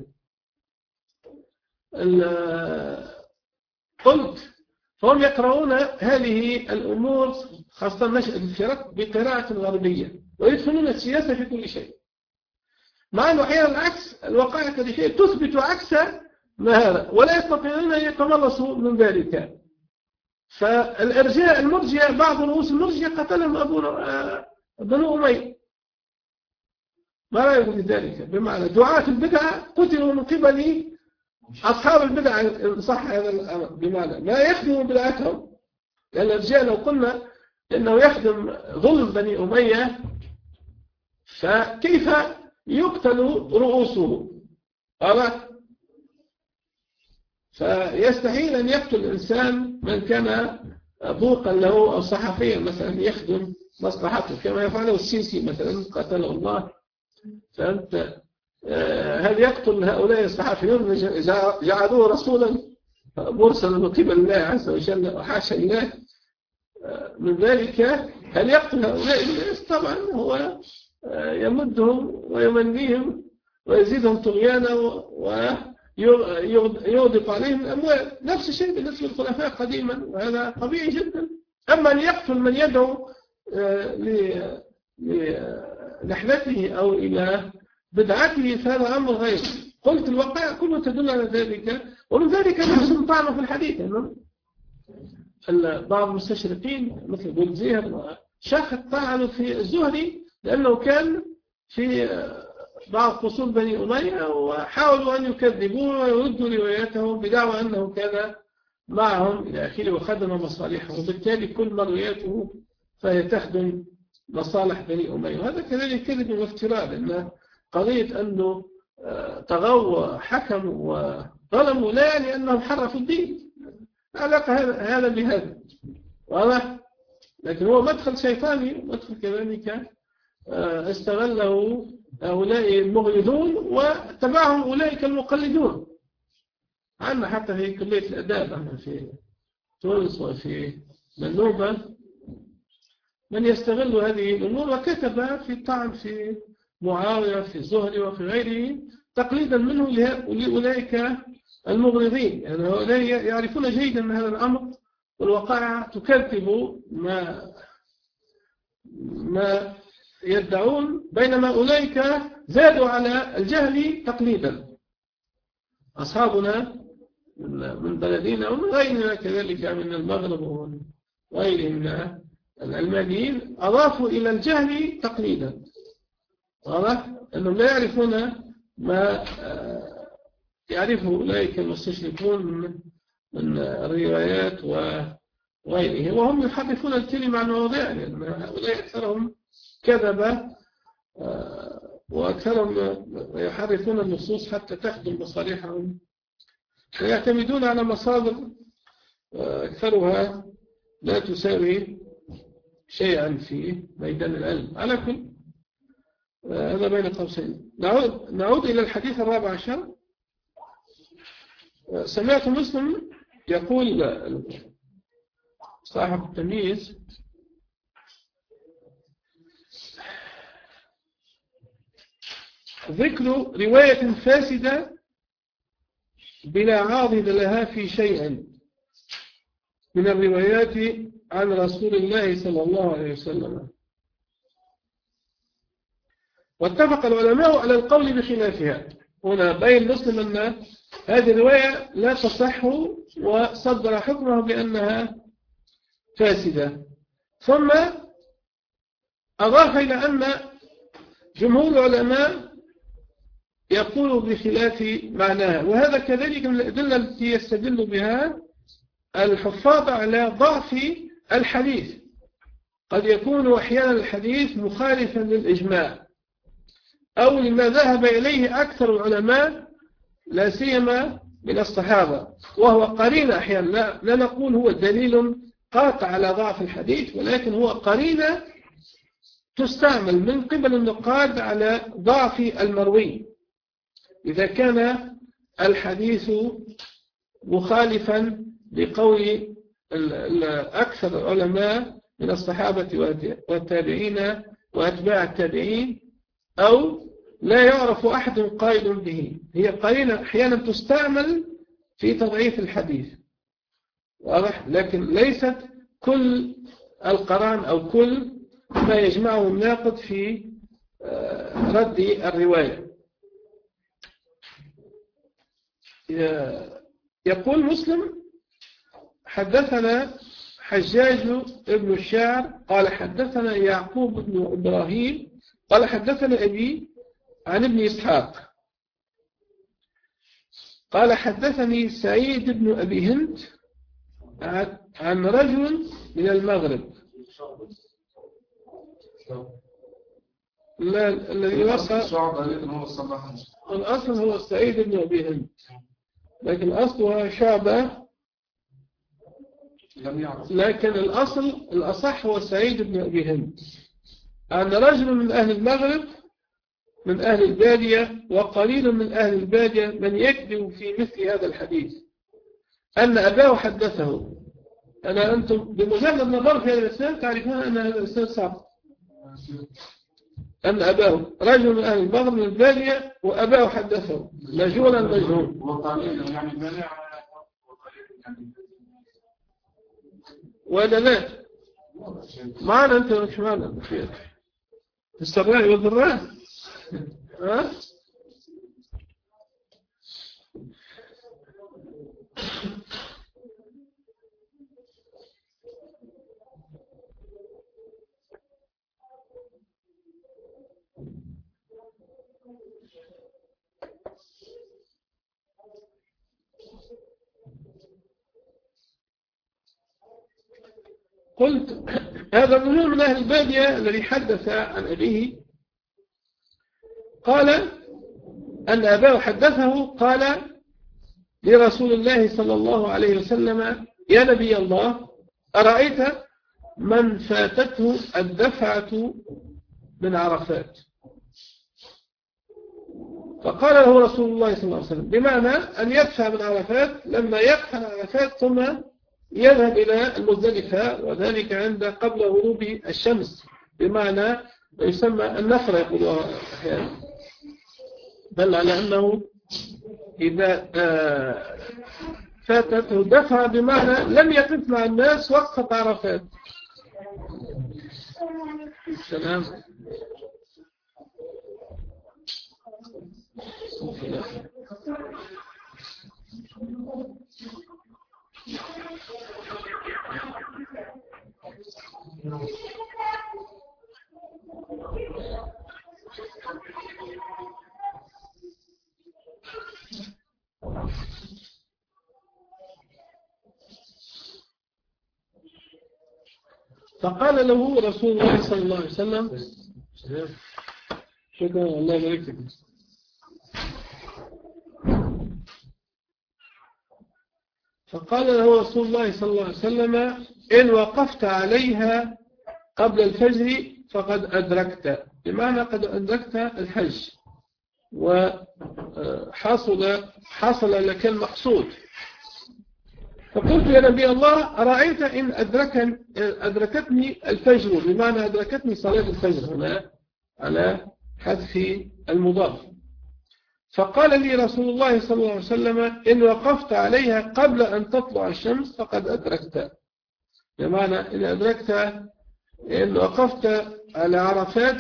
قلت فهم يقرؤون هذه الأمور خاصة نشأة الفرق بقراءة غربية، ويدخلون السياسة في كل شيء، مع أنه أحيانا العكس. الوقائع التاريخية تثبت عكس ما هذا، ولا يستطيعون أن يتملصوا من ذلك. فالإرجاء المرجئة، بعض رؤوس المرجئة قتلهم بنو أمية. ما رأيكم في ذلك؟ بمعنى دعاة البدعة قتلوا من قبل أصحاب البدعة، إن صح هذا الأمر، بمعنى ما يخدموا بدعتهم. لأن الإرجاء لو قلنا إنه يخدم ظلم بني أمية، فكيف يقتل رؤوسه؟ فيستحيل أن يقتل الإنسان من كان ضوقا له أو صحفيا مثلا يخدم مصلحته، كما يفعله السيسي مثلا قتله الله. فأنت هل يقتل هؤلاء الصحفيون جعلوه رسولا مرسلا من قبل الله عز وجل وحاشا الله من ذلك؟ هل يقتل هؤلاء الناس؟ طبعا هو يمدهم ويمنيهم ويزيدهم طغيانا يغدق عليهم الأموال. نفس الشيء بالنسبة للخلفاء قديما، وهذا طبيعي جدا. أما أن يقتل من يدعو لنحلته أو إلى بدعته فهذا أمر غير. قلت الوقائع كله تدل على ذلك، ومن ذلك نفس طعنه في الحديث. بعض المستشرقين مثل بولزير شاخت طعنه في الزهري لأنه كان في بعض فصول بني أمية، وحاولوا أن يكذبوه ويردوا رواياته بدعوى أنه كان معهم إلى آخره وخدم مصالحهم، وبالتالي كل مروياته فهي تخدم مصالح بني أمية. وهذا كذلك كذب وافتراء، لأن قضية أنه تغوى حكموا وظلموا لا يعني أنهم حرفوا الدين، علاقة هذا بهذا واضح. لكن هو مدخل شيطاني، مدخل كذلك استغله هؤلاء المغرضون واتبعهم أولئك المقلدون. عندنا حتى في كلية الأداب في تونس وفي منوبة من يستغل هذه الأمور، وكتب في الطعن في معاوية في الزهري وفي غيره تقليدا منه لأولئك المغرضين. يعني هؤلاء يعرفون جيدا أن هذا الأمر والوقائع تكذب ما يدعون، بينما أولئك زادوا على الجهل تقليدا. أصحابنا من بلدنا ومن غيرنا كذلك من المغرب وغيرهم من الألمانيين أضافوا إلى الجهل تقليدا. واضح أنهم لا يعرفون ما يعرفه أولئك المستشرقون من الروايات وغيره، وهم يحرفون الكلمة عن مواضيع، لأن هؤلاء أكثرهم كذبة وأكثرهم يحرفون النصوص حتى تخدم مصالحهم، ويعتمدون على مصادر أكثرها لا تساوي شيئا في ميدان العلم. على كل هذا بين قوسين. نعود إلى الحديث 14. سمعت مسلم يقول صاحب التمييز: ذكر رواية فاسدة بلا عاضد لها في شيء من الروايات عن رسول الله صلى الله عليه وسلم. واتفق العلماء على القول بخلافها. هنا بين مسلم أن هذه الرواية لا تصح وصدر حكمه بأنها فاسدة، ثم أضاف إلى أن جمهور العلماء يقول بخلاف معناها. وهذا كذلك من الأدلة التي يستدل بها الحفاظ على ضعف الحديث. قد يكون أحيانا الحديث مخالفا للإجماع أو لما ذهب إليه أكثر العلماء لا سيما من الصحابة، وهو قرينة أحيانا. لا نقول هو دليل قاطع على ضعف الحديث، ولكن هو قرينة تستعمل من قبل النقاد على ضعف المروي. إذا كان الحديث مخالفا لقول أكثر العلماء من الصحابة والتابعين وأتباع التابعين، أو لا يعرف أحد قائل به، هي قرينة أحيانا تستعمل في تضعيف الحديث، واضح؟ لكن ليست كل القران أو كل ما يجمعه الناقد في رد الرواية. يقول مسلم: حدثنا حجاج بن الشاعر قال حدثنا يعقوب بن إبراهيم قال حدثنا أبي عن ابن إسحاق قال حدثني سعيد بن أبي هند عن رجل من المغرب. لا، الذي وصل الأصل هو سعيد بن أبي هند، لكن أصلها شعبة، لكن الأصح هو سعيد بن أبي هند عن رجل من أهل المغرب من أهل البادية، وقليل من أهل البادية من يكذب في مثل هذا الحديث أن أباه حدثه. أنتم بمجرد نظر في هذا الإسناد تعرفون أن هذا الإسناد صعب. أن أباه رجل من أهل البغر من البادية وأباه حدثه مجهولا مجهول. وطنين يعني بني ودلات معنا أنت مش معنا في السراء والضراء. ها قلت هذا الرجل من أهل البادية الذي حدث عن أبيه قال أن أباه حدثه قال لرسول الله صلى الله عليه وسلم يا نبي الله أرأيت من فاتته الدفعة من عرفات؟ فقال له رسول الله صلى الله عليه وسلم بمعنى أن يدفع من عرفات لما يدفع من عرفات ثم يذهب إلى المزدلفة، وذلك عند قبل غروب الشمس، بمعنى يسمى النفر يقولها أحيانا، بل على أنه إذا فاتته دفع بمعنى لم يقف مع الناس وقفة عرفات. السلام. فقال له رسول الله صلى الله عليه وسلم شكرا الله يبارك فيك. فقال له رسول الله صلى الله عليه وسلم إن وقفت عليها قبل الفجر فقد أدركت، بمعنى قد أدركت الحج وحصل لك المقصود. فقلت يا نبي الله أرأيت إن أدركتني الفجر، بمعنى أدركتني صلاة الفجر هنا على حذف المضاف. فقال لي رسول الله صلى الله عليه وسلم إن وقفت عليها قبل أن تطلع الشمس فقد أدركت، بمعنى إن وقفت على عرفات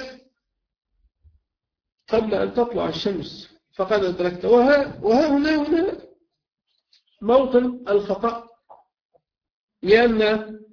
قبل أن تطلع الشمس فقد أدركت. وها هنا موطن الخطأ، لأن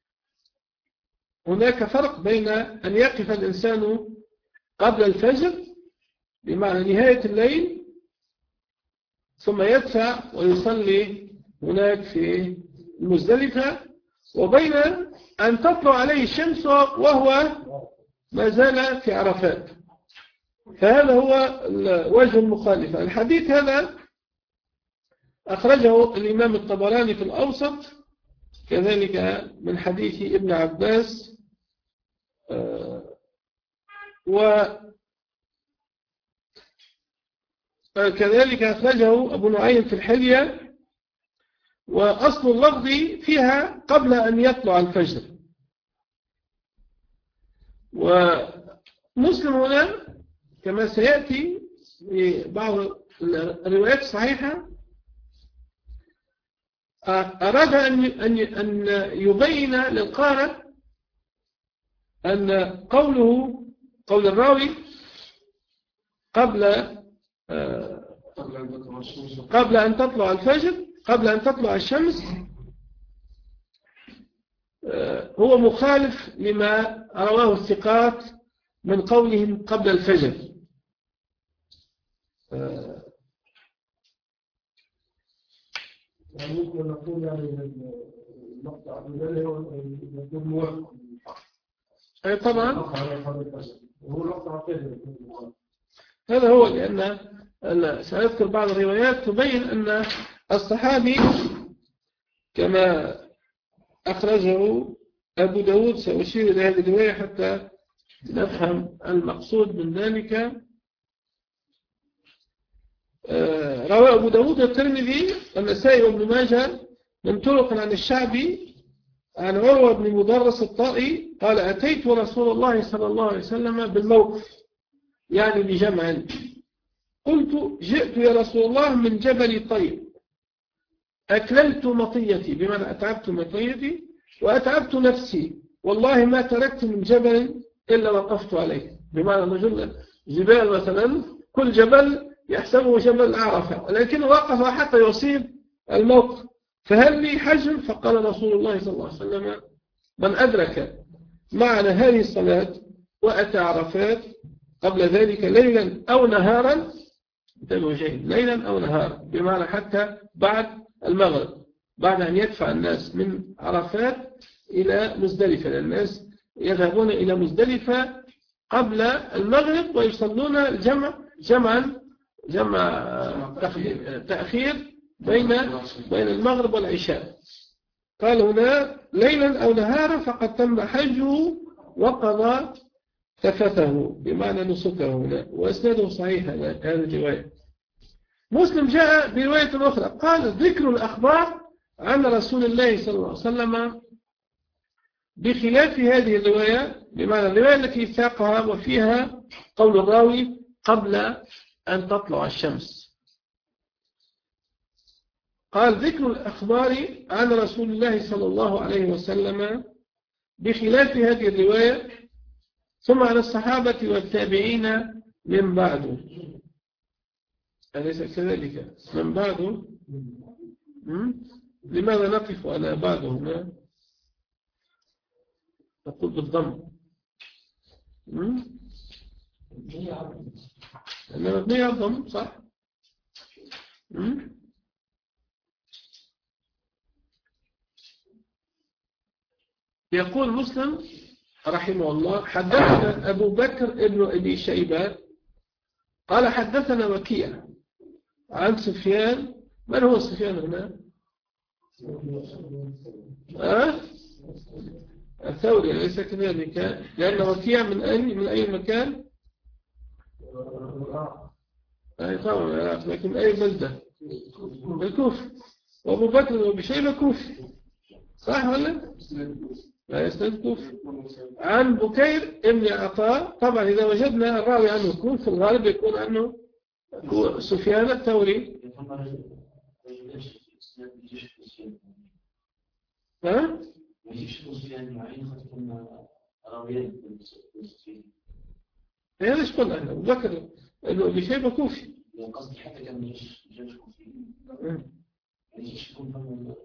هناك فرق بين أن يقف الإنسان قبل الفجر بمعنى نهاية الليل ثم يدفع ويصلي هناك في المزدلفة، وبين أن تطلع عليه الشمس وهو ما زال في عرفات. فهذا هو وجه المخالفة. الحديث هذا أخرجه الإمام الطبراني في الأوسط، كذلك من حديث ابن عباس، وكذلك أخرجه أبو نعيم في الحلية، وأصل اللفظ فيها قبل أن يطلع الفجر. ومسلم هنا كما سيأتي في بعض الروايات الصحيحة أراد أن يبين للقارئ أن قول الراوي قبل أن تطلع الفجر، قبل أن تطلع الشمس، هو مخالف لما رواه الثقات من قولهم قبل الفجر. يعني ممكن نقول يعني المقطع الأولي يكون موافق طبعا وهو المقطع الثاني. هذا هو، لأن سأذكر بعض الروايات تبين أن الصحابي كما أخرجه أبو داود، سأشير إلى هذه الرواية حتى نفهم المقصود من ذلك. روى أبو داود والترمذي والنسائي وابن ماجه من طرق عن الشعبي عن عروة بن مدرس الطائي قال أتيت رسول الله صلى الله عليه وسلم بالموقف يعني بجمع، قلت جئت يا رسول الله من جبل طيب أكللت مطيتي بمعنى أتعبت مطيتي وأتعبت نفسي والله ما تركت من جبل إلا وقفت عليه، بمعنى رجل جبال مثلا كل جبل يحسبه جبل عرفة لكن وقف حتى يصيب الموقف، فهل لي حجم؟ فقال رسول الله صلى الله عليه وسلم من أدرك معنا هذه الصلاة وأتى عرفات قبل ذلك ليلا أو نهارا ليلا أو نهارا بمعنى حتى بعد المغرب بعد أن يدفع الناس من عرفات إلى مزدلفة، لأن الناس يذهبون إلى مزدلفة قبل المغرب ويصلون جمع تأخير بين المغرب والعشاء. قال هنا ليلا أو نهارا فقد تم حجه وقضى تفته بمعنى نسكه هنا، وأسناده صحيح هذه الرواية. مسلم جاء برواية أخرى قال ذكر الأخبار عن رسول الله صلى الله عليه وسلم بخلاف هذه الرواية، بمعنى الرواية التي ساقها وفيها قول الراوي قبل أن تطلع الشمس. قال ذكر الأخبار عن رسول الله صلى الله عليه وسلم بخلاف هذه الرواية ثم على الصحابة والتابعين من بعده. أليس كذلك من بعده؟ لماذا نقف على بعده هنا؟ نقول بالضم أنا مبنية الضم صح؟ يقول مسلم رحمه الله حدثنا أبو بكر ابن أبي شيبة قال حدثنا وكيع عن سفيان. من هو سفيان هنا؟ الثوري ليس كذلك، لأن وكيع من أي مكان؟ طبعا العراق، لكن أي بلدة؟ الكوفة. وأبو بكر أبي شيبة كوفي صح ولا؟ لا يستند كوفي. عن بكير ابن عطاء، طبعا إذا وجدنا الراوي عنه كوف في الغالب يكون عنه سفيان الثوري. ها؟ هذا ايش قلنا احنا؟ أبو بكر انه ابي شيبه كوفي. قصدي حتى كان مش كوفي. مش يكون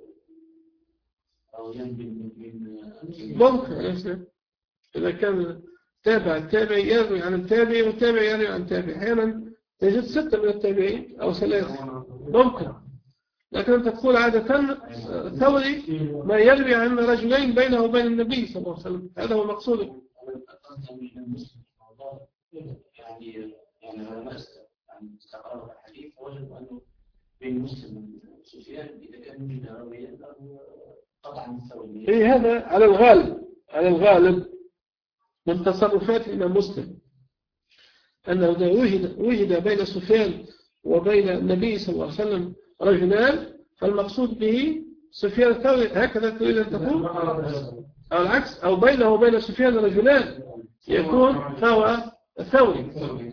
ممكن إذا كان التابع يروي عن التابع والتابع يروي عن التابع، أحيانا تجد 6 من التابعين أو 3 ممكن، لكن أنت تقول عادة ثوري ما يروي عن رجلين بينه وبين النبي صلى الله عليه وسلم، هذا هو مقصوده. يعني لما استقرأ الحديث وجد أنه بين مسلم وسفيان إذا كان وجد راويا قطعا ثوري. إيه هذا على الغالب من تصرفات الإمام مسلم أنه إذا وجد بين سفيان وبين النبي صلى الله عليه وسلم رجلان فالمقصود به سفيان الثوري، هكذا تريد أن تقول؟ أو العكس، أو بينه وبين سفيان رجلان يكون فهو الثوري.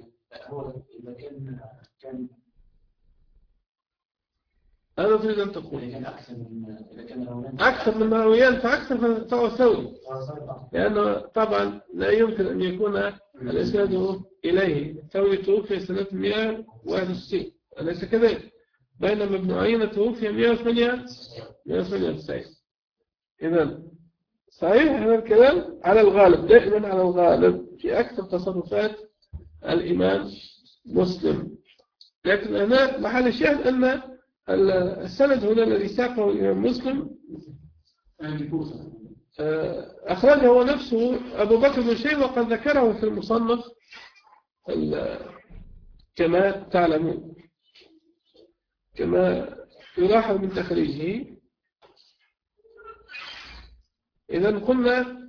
هذا تريد أن تقول أكثر من راويان فأكثر فهو الثوري، لأنه طبعا لا يمكن أن يكون الإسناد إليه. الثوري توفي سنة 161 أليس كذلك؟ بينما ابن عيينة توفي 198. إذن صحيح هذا الكلام على الغالب، دائما على الغالب في أكثر تصرفات الإمام مسلم. لكن هنا محل الشاهد أن السند هنا الذي ساقه الإمام مسلم أخرجه هو نفسه أبو بكر بن شيبة وقد ذكره في المصنف كما تعلمون، كما يلاحظ من تخريجه. إذن قلنا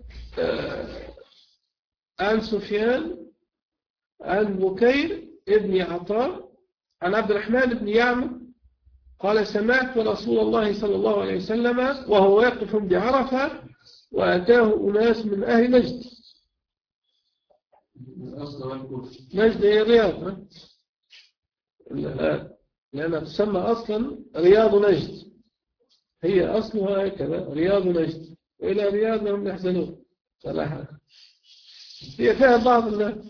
عن سفيان عن بكير ابن عطاء عن عبد الرحمن بن يعمر قال سمعت رسول الله صلى الله عليه وسلم وهو واقف بعرفة وأتاه أناس من أهل نجد. نجد هي الرياض، لأنها تسمى أصلا رياض نجد، هي أصلها هكذا رياض نجد، وإلى رياض هم يحزنون صراحة. هي فيها بعض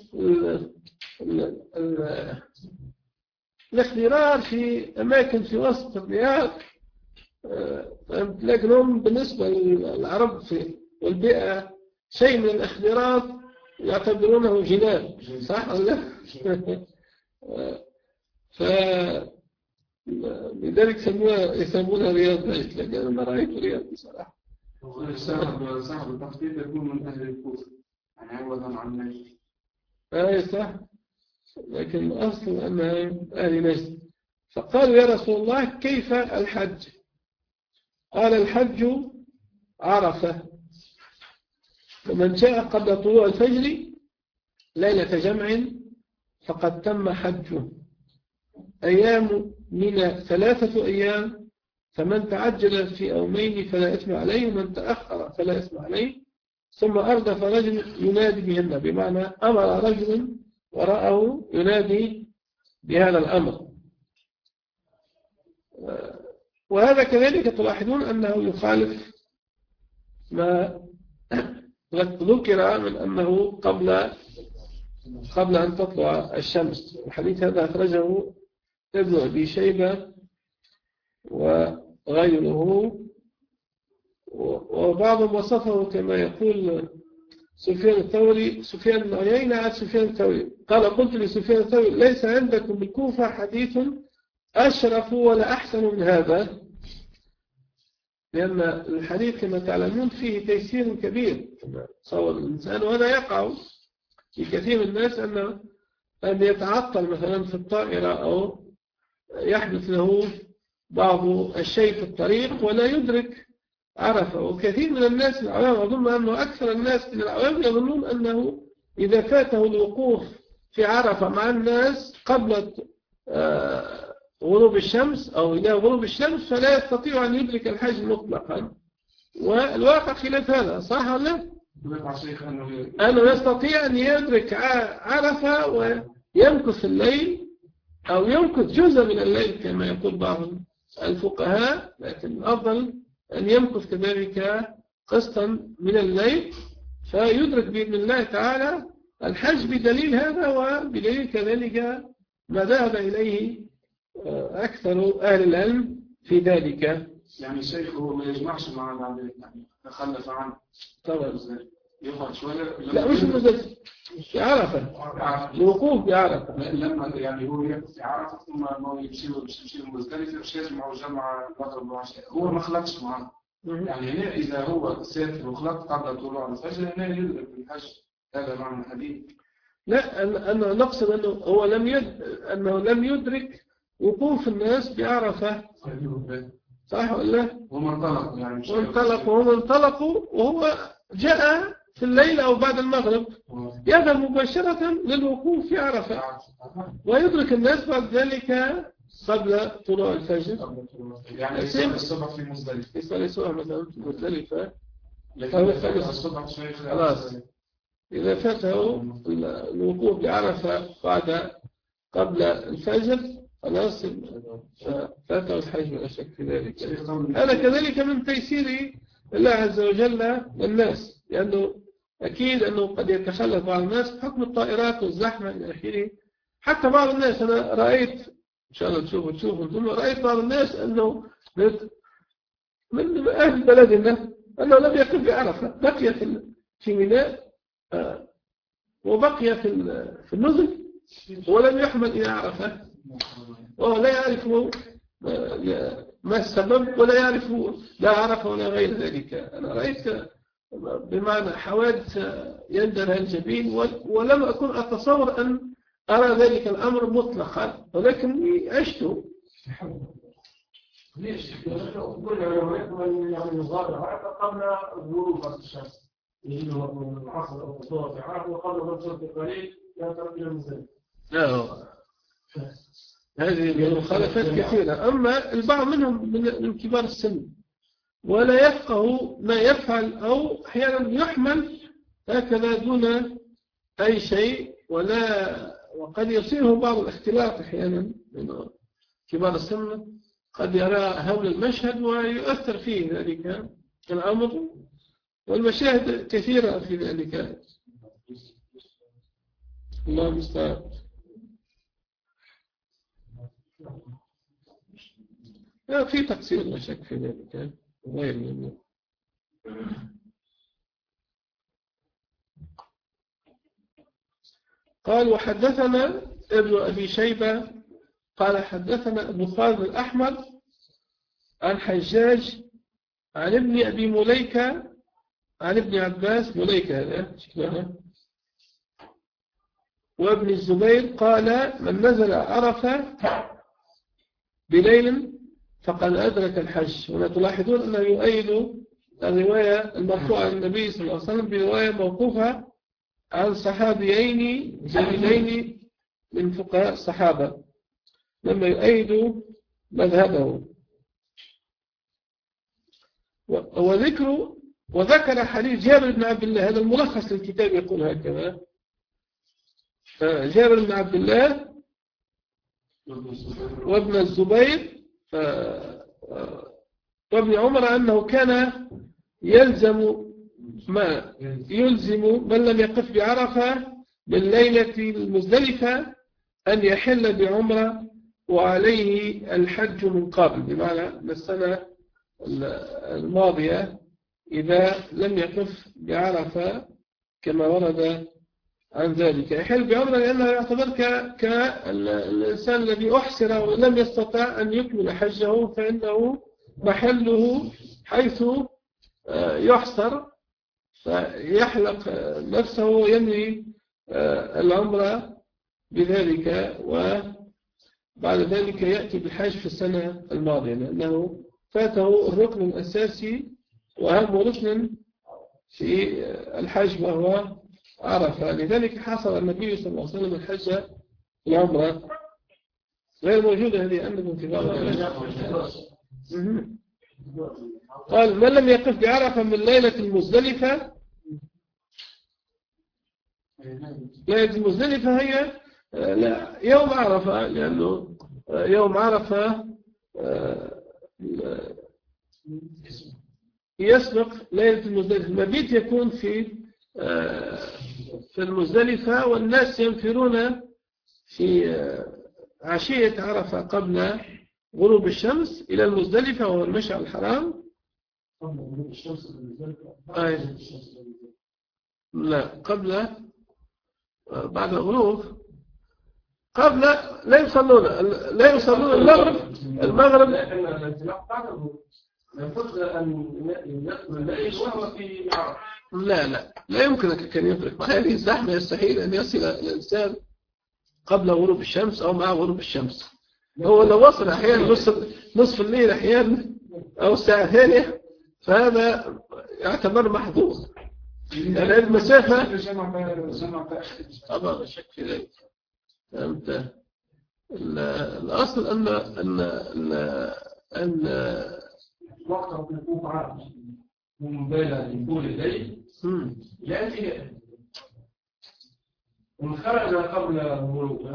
الاختيار في أماكن في وسط الرياض، لكن هم بالنسبة للعرب والبيئة شيء من الاختيارات يعتبرونه جنان، صح ولا لا؟ لذلك يسمونها رياض نجد، لكن أنا ما رأيت رياض بصراحة. صاحب التخطيط يكون من أهل الكوفة يعني عوضا عن نجد. صح، لكن الأصل أنها أهل نجد. فقالوا يا رسول الله كيف الحج؟ قال الحج عرفة، فمن شاء قبل طلوع الفجر ليلة جمع فقد تم حجه. أيام من 3 أيام، فمن تعجل في يومين فلا إثم عليه، ومن تأخر فلا إثم عليه. ثم أردف رجل ينادي بهن، بمعنى أمر رجل وراءه ينادي بهذا الأمر. وهذا كذلك تلاحظون أنه يخالف ما ذكر من أنه قبل أن تطلع الشمس. الحديث هذا أخرجه ابن أبي شيبة وغيره، وبعضهم وصفه كما يقول سفيان الثوري، سفيان بن عيينة عن سفيان الثوري قال قلت لسفيان الثوري ليس عندكم بالكوفة حديث أشرف ولا أحسن من هذا؟ لأن الحديث كما تعلمون فيه تيسير كبير صور الإنسان، وهذا يقع في كثير من الناس أن يتعطل مثلا في الطائرة أو يحدث له بعض الشيء في الطريق ولا يدرك عرفة. وكثير من الناس العوام، أظن أنه أكثر الناس من العوام يظنون أنه إذا فاته الوقوف في عرفة مع الناس قبل غروب الشمس أو إلى غروب الشمس فلا يستطيع أن يدرك الحج مطلقا، والواقع خلاف هذا، صح ولا لا؟ أنه يستطيع أن يدرك عرفة ويمكث الليل أو يمكث جزء من الليل كما يقول بعض الفقهاء، لكن الأفضل أن يمكث كذلك قسطا من الليل فيدرك بإذن الله تعالى الحج بدليل هذا، وبدليل كذلك ما ذهب إليه أكثر أهل العلم في ذلك. يعني الشيخ هو ما يجمعش مع العمل يعني تخلف عنه طبعا يقعد شوية. لا مش مزدلفة، في عرفة، الوقوف بعرفة. لما يعني هو يقف في عرفة ثم ما يمشي مزدلفة مش يجمع وجمع المغرب والعشاء، هو ما خلقش معه. يعني هنا إذا هو سافر وخلق قبل طلوع الفجر هنا يدرك الحج، هذا معنى الحديث. لا أنا نقصد أنه لم يدرك وقوف الناس بعرفة، صح ولا؟ هم انطلقوا يعني وهم انطلقوا وهو جاء في الليل أو بعد المغرب يذهب مباشرة للوقوف في عرفة ويدرك الناس بعد ذلك قبل طلوع الفجر. يعني يصلي الصبح في مزدلفة، يصلي الصبح مثلا في مزدلفة، خلاص إذا فاته الوقوف بعرفة قبل الفجر خلاص فاته الحج ولا شك في ذلك. هذا كذلك من تيسير الله عز وجل للناس، لأنه أكيد أنه قد يتخلف بعض الناس بحكم الطائرات والزحمة إلى آخره. حتى بعض الناس أنا رأيت إن شاء الله تشوفوا ثم رأيت بعض الناس أنه من أهل بلدنا أنه لم يقف بعرفة، بقي في ميناء وبقي في النزل ولم يحمل إلى عرفة، وهو لا يعرف ما السبب ولا يعرف لا عرفه ولا غير ذلك. أنا رأيت بمعنى حوادث يندرها الجبين ولم أكن أتصور أن أرى ذلك الأمر مطلقا، ولكن عشته. ليش؟ كل العلماء يعني يظهر عرفة قبل غروب الشمس، يجي من العصر أو الظهر في عرفة وقبل غروب القليل ينتقل إلى المزدلفة. هذه المخالفات كثيرة. أما البعض منهم من كبار السن ولا يفقه ما يفعل، أو أحيانا يحمل هكذا دون أي شيء، وقد يصيره بعض الاختلاط أحيانا من كبار السن، قد يرى هول المشهد ويؤثر فيه ذلك الأمر، والمشاهد كثيرة في ذلك. الله المستعان. في تقصير لا شك في ذلك غير ممنوع. قال وحدثنا ابن أبي شيبة قال حدثنا ابن خالد الأحمر عن حجاج عن ابن أبي مليكة عن ابن عباس، مليكة هذا شكلها، وابن الزبير قال من نزل عرفة بليل فقد أدرك الحج. هنا تلاحظون أنه يؤيد الرواية المرفوعة عن النبي صلى الله عليه وسلم برواية موقوفة عن صحابيين جليلين من فقهاء الصحابة لما يؤيد مذهبه. وذكر حديث جابر بن عبد الله، هذا الملخص للكتاب يقول هكذا: جابر بن عبد الله وابن الزبير وابن عمر أنه كان يلزم من لم يقف بعرفة بالليلة المزدلفة أن يحل بعمرة وعليه الحج من قبل، بمعنى السنة الماضية إذا لم يقف بعرفة كما ورد عن ذلك. يحل بعمرة لأنه يعتبر كالإنسان الذي أحسر ولم يستطع أن يكمل حجه، فإنه محله حيث يحسر، فيحلق نفسه وينوي العمرة بذلك، وبعد ذلك يأتي بالحج في السنة الماضية لأنه فاته الركن الأساسي وأهم ركن في الحج وهو عرفة. لذلك حصل النبي صلى الله عليه وسلم الحج العمرة غير موجودة هذه عندكم في بعض قال من لم يقف بعرفة من ليلة المزدلفة. ليلة المزدلفة هي يوم عرفة، لأنه يوم عرفة يسبق ليلة المزدلفة. المبيت يكون في المزدلفة، والناس ينفرون في عشية عرفة قبل غروب الشمس إلى المزدلفة وهو المشعر الحرام. قبل غروب الشمس المزدلفة؟ لا، قبل، بعد الغروب، قبل لا يصلون المغرب لكن الانطلاق بعد الغروب لابد أن يدخل الشهر في عرفة. لا يمكنك أن يدرك مع هذه الزحمة. يستحيل أن يصل الإنسان قبل غروب الشمس أو مع غروب الشمس. هو لو وصل أحيانا نصف الليل أحيانا أو الساعة الثانية فهذا يعتبر محظوظ، لأن المسافة طبعا شك في ذلك. فهمت؟ الأصل أن وقت الوقوف عرفة ومبالغ لطول الليل يأتي ومن خرج قبل الغروب.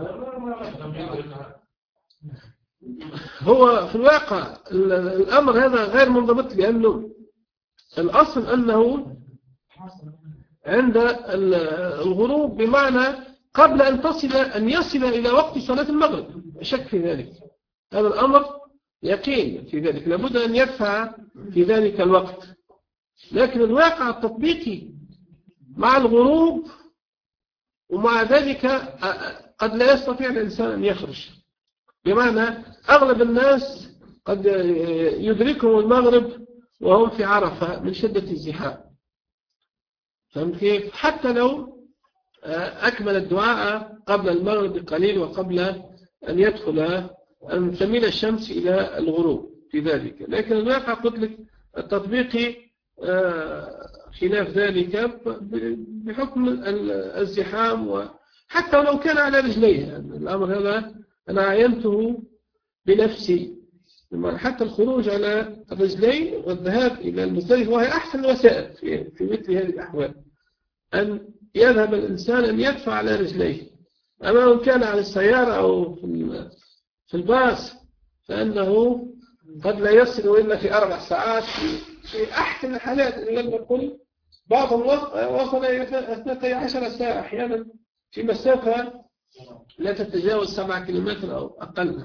هو في الواقع الأمر هذا غير منضبط، لأنه الأصل أنه عند الغروب بمعنى قبل أن يصل إلى وقت صلاة المغرب. شك في ذلك، هذا الأمر يقين في ذلك، لابد أن يدفع في ذلك الوقت. لكن الواقع التطبيقي مع الغروب ومع ذلك قد لا يستطيع الإنسان أن يخرج، بمعنى أغلب الناس قد يدركهم المغرب وهم في عرفة من شدة الزحام. فهمت كيف؟ حتى لو أكمل الدعاء قبل المغرب بقليل وقبل أن يدخل أن تميل الشمس إلى الغروب في ذلك. لكن الواقع قلت لك التطبيقي خلاف ذلك بحكم الزحام، وحتى لو كان على رجليه. الأمر هذا أنا عينته بنفسي حتى الخروج على الرجلين والذهاب إلى المزدلفة، وهي أحسن الوسائل في مثل هذه الأحوال، أن يذهب الإنسان أن يدفع على رجليه. أما إن كان على السيارة أو في الباص فإنه قد لا يصل إلا في 4 ساعات في أحسن الحالات، إن لم نقل بعضهم وصل إلى 12 ساعة أحيانا في مسافة لا تتجاوز 7 كيلومتر أو أقل.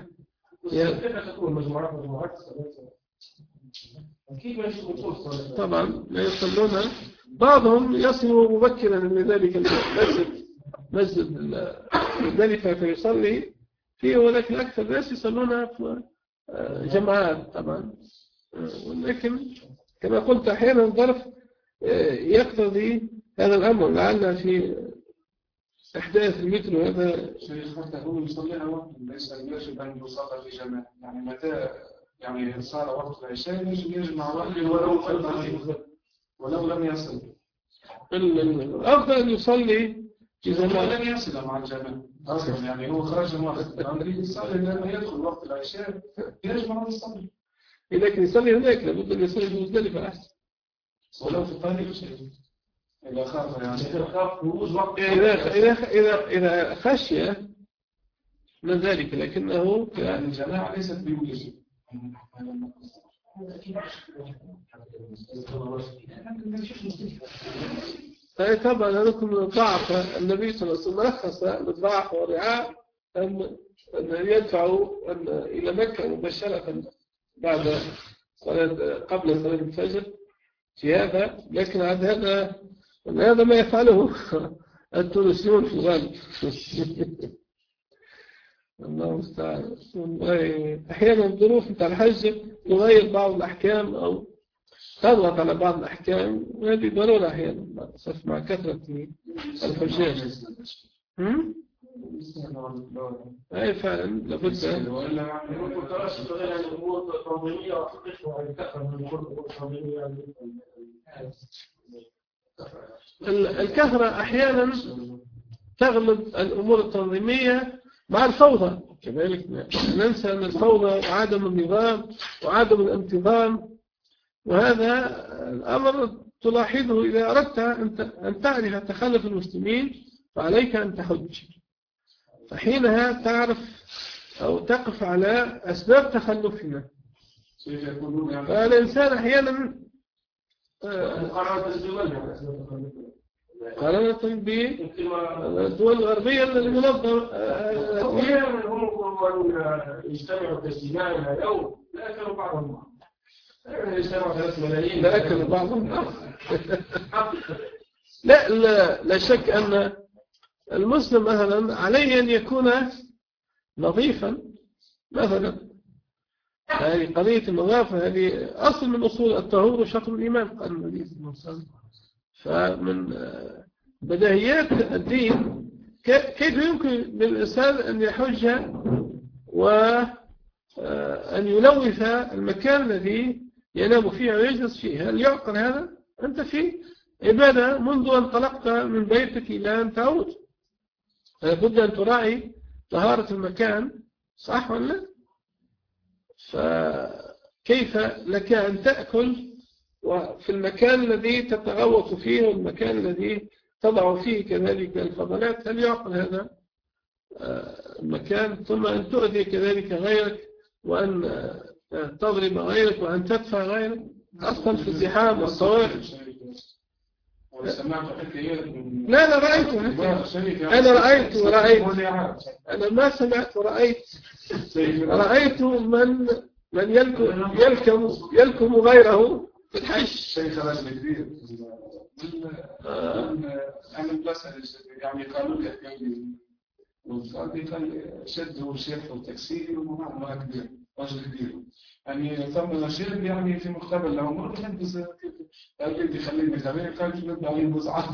طبعا لا يصلون، بعضهم يصل مبكرا من ذلك مسجد المزدلفة فيصلي فيه، ولكن أكثر الناس يصلون في جماعات طبعا. ولكن كما قلت أحيانا الظرف يقتضي هذا الأمر، لعل في إحداث المترو هذا شيخ حتى هو يصليها وقت ليس يجب أن يصلى في جماعة، يعني متى يعني صار وقت العشاء يجب يجمع وقت ولو لم يصل. الأفضل أن يصلي في جماعة لم يصل مع الجماعة أصلا، يعني هو خرج من وقت يصلي لما يدخل وقت العشاء يجمع ويصلي. لكن يصلي هناك لابد أن يصلي في مزدلفة أحسن، ولو في الطريق شيء إذا خاف إذا خشي من ذلك، لكنه يعني الجماعة ليست بوجه. طبعا هذا من ضعف النبي صلى الله عليه وسلم، رخص للضعف والرعاء أن يدفعوا إلى مكة مباشرة بعد قبل صلاة الفجر في هذا. لكن هذا ما يفعله التونسيون في الغالب. الله المستعان. أحيانا الظروف بتاع الحج تغير بعض الأحكام أو تضغط على بعض الأحكام، وهذه ضرورة أحيانا مع كثرة الحجاج. أي فعلا لابد الكثرة أحيانا تغلب الأمور التنظيمية مع الفوضى. كذلك ننسى أن الفوضى وعدم النظام وعدم الانتظام، وهذا الأمر تلاحظه إذا أردت أن تعرف تخلف المسلمين فعليك أن تحج، فحينها تعرف أو تقف على أسباب تخلفنا. فالإنسان أحيانا قارنة بالدول الغربية المنظمة يجتمعوا كاجتماعنا اليوم لا أكلوا بعضهم، لا أكلوا بعضهم. لا شك أن المسلم مثلا عليه أن يكون نظيفا مثلا. هذه قضية النظافة هذه أصل من أصول الطهور وشطر الإيمان، قال النبي صلى الله عليه وسلم. فمن بديهيات الدين كيف يمكن للإنسان أن يحج وأن يلوث المكان الذي ينام فيه ويجلس فيه؟ هل يعقل هذا؟ أنت في عبادة منذ أن انطلقت من بيتك إلى أن تعود، لابد أن تراعي طهارة المكان، صح ولا؟ فكيف لك أن تأكل وفي المكان الذي تتغوط فيه والمكان الذي تضع فيه كذلك الفضلات؟ هل يعقل هذا المكان؟ ثم أن تؤذي كذلك غيرك، وأن تضرب غيرك، وأن تدفع غيرك، أصلا في الزحام والصوارف. لا أنا رأيت أنا ما سمعت رأيت من يلكم غيره في الحج. شيخ رجل كبير أنا بسأل يعني قالوا لي قال شد وشيخ وتكسير ومعه كبير رجل كبير، يعني ثم شرب يعني في مقابل العمر بس قال لي خليني خليني قال شو بدي عليه بزعات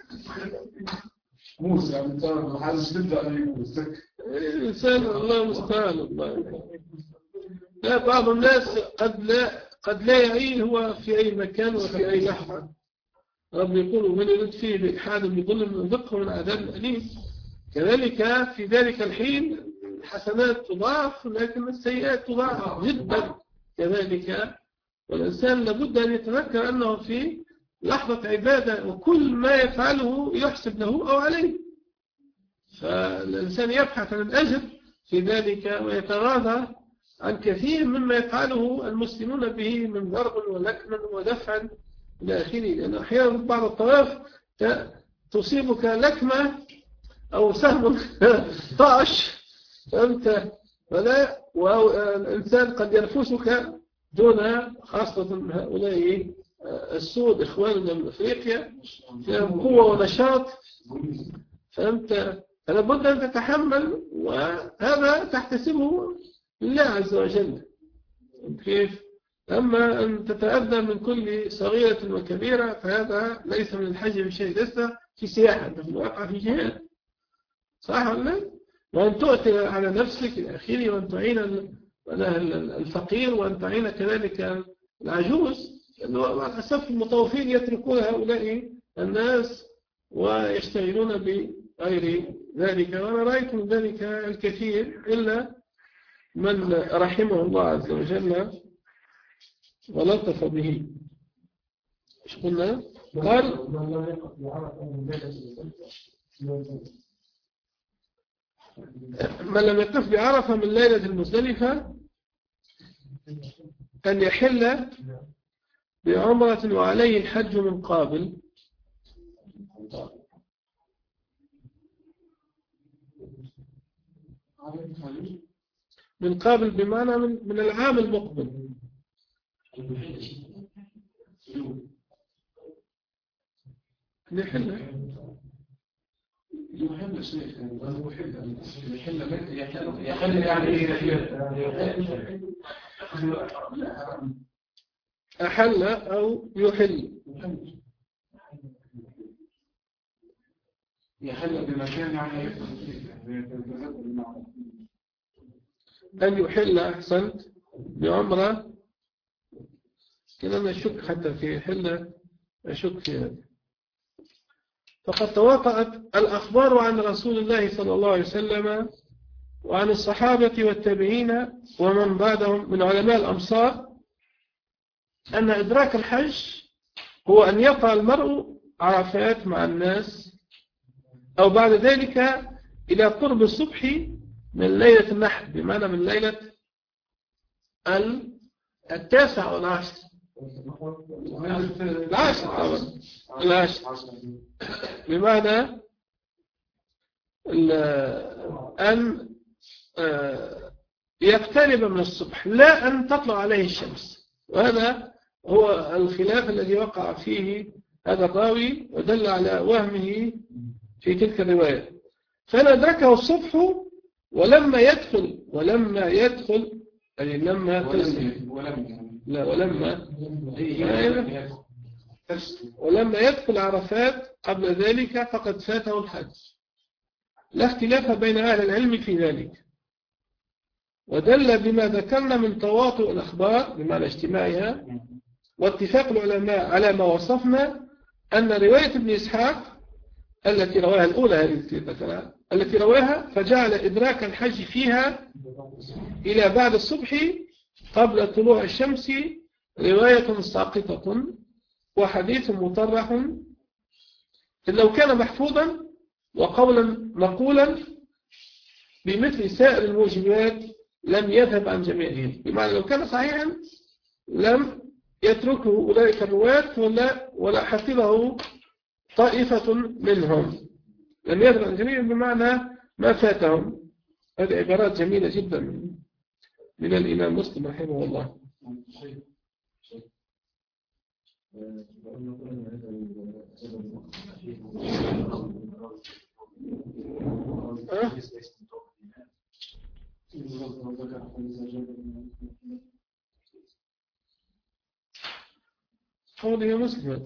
موسى يعني صار حاجة بدي عليه موسى إنسان الله مستعان. الله لا بعض الناس قد لا يعي هو في أي مكان وفي أي لحظة. رب يقول من يرد فيه بإلحاد بظلم نذقه من عذاب أليم. كذلك في ذلك الحين الحسنات تضاعف لكن السيئات تضاعف جدا كذلك. والإنسان لابد أن يتذكر أنه في لحظة عبادة وكل ما يفعله يحسب له أو عليه. فالإنسان يبحث عن الأجر في ذلك ويتغاضى عن كثير مما يفعله المسلمون به من ضرب ولكم ودفع إلى آخره. لأن أحيانا بعض الطواف تصيبك لكمة أو سهم طاش فأنت والإنسان قد ينفسك دون، خاصة هؤلاء السود إخواننا من أفريقيا فيهم قوة ونشاط، فأنت لابد أن تتحمل وهذا تحتسبه لله عز وجل. كيف؟ أما أن تتأذى من كل صغيرة وكبيرة فهذا ليس من الحج بشيء، لسه في سياحة في الواقع في جهاد، صح ولا؟ وأن تؤثر على نفسك إلى آخره، وأن تعين الفقير، وأن تعين كذلك العجوز. لأنه مع الأسف المطوفين يتركون هؤلاء الناس ويشتغلون بغير ذلك. وأنا رأيت من ذلك الكثير إلا من رحمه الله عز وجل ولطف به. إيش قلنا؟ قال من لم يقف بعرفة من ليلة المزدلفة أن يحل بعمرة وعليه الحج من قابل. من قابل بمعنى من العام المقبل. يحل أحل أو يحل. يحل بمكان يعني أن يحل أحسنت بعمرة كنا نشك حتى في حل أشك في هذا. فقد تواطأت الأخبار عن رسول الله صلى الله عليه وسلم وعن الصحابة والتابعين ومن بعدهم من علماء الأمصار أن إدراك الحج هو أن يقع المرء عرفات مع الناس أو بعد ذلك إلى قرب الصبح من ليلة النحر، بمعنى من ليلة 9 والعشر. العشر بمعنى أن يقترب من الصبح لا أن تطلع عليه الشمس. وهذا هو الخلاف الذي وقع فيه هذا الراوي ودل على وهمه في تلك الرواية. فأنا أدركه الصبح ولما يدخل أي ولما يدخل عرفات قبل ذلك فقد فاته الحج. لا اختلاف بين أهل العلم في ذلك. ودل بما ذكرنا من تواطؤ الأخبار بمعنى اجتماعها واتفاق العلماء على ما وصفنا أن رواية ابن إسحاق التي رواها الأولى التي رواها فجعل إدراك الحج فيها إلى بعد الصبح قبل طلوع الشمس رواية ساقطة وحديث مطرح لو كان محفوظا وقولا مقولا بمثل سائر الموجبات لم يذهب عن جميعهم. بمعنى لو كان صحيحا لم يتركه أولئك الرواة ولا حفظه طائفة منهم، لم يذهب عن جميعهم بمعنى ما فاتهم. هذه عبارات جميلة جدا من الإمام مسلم رحمه الله. قوله مسلم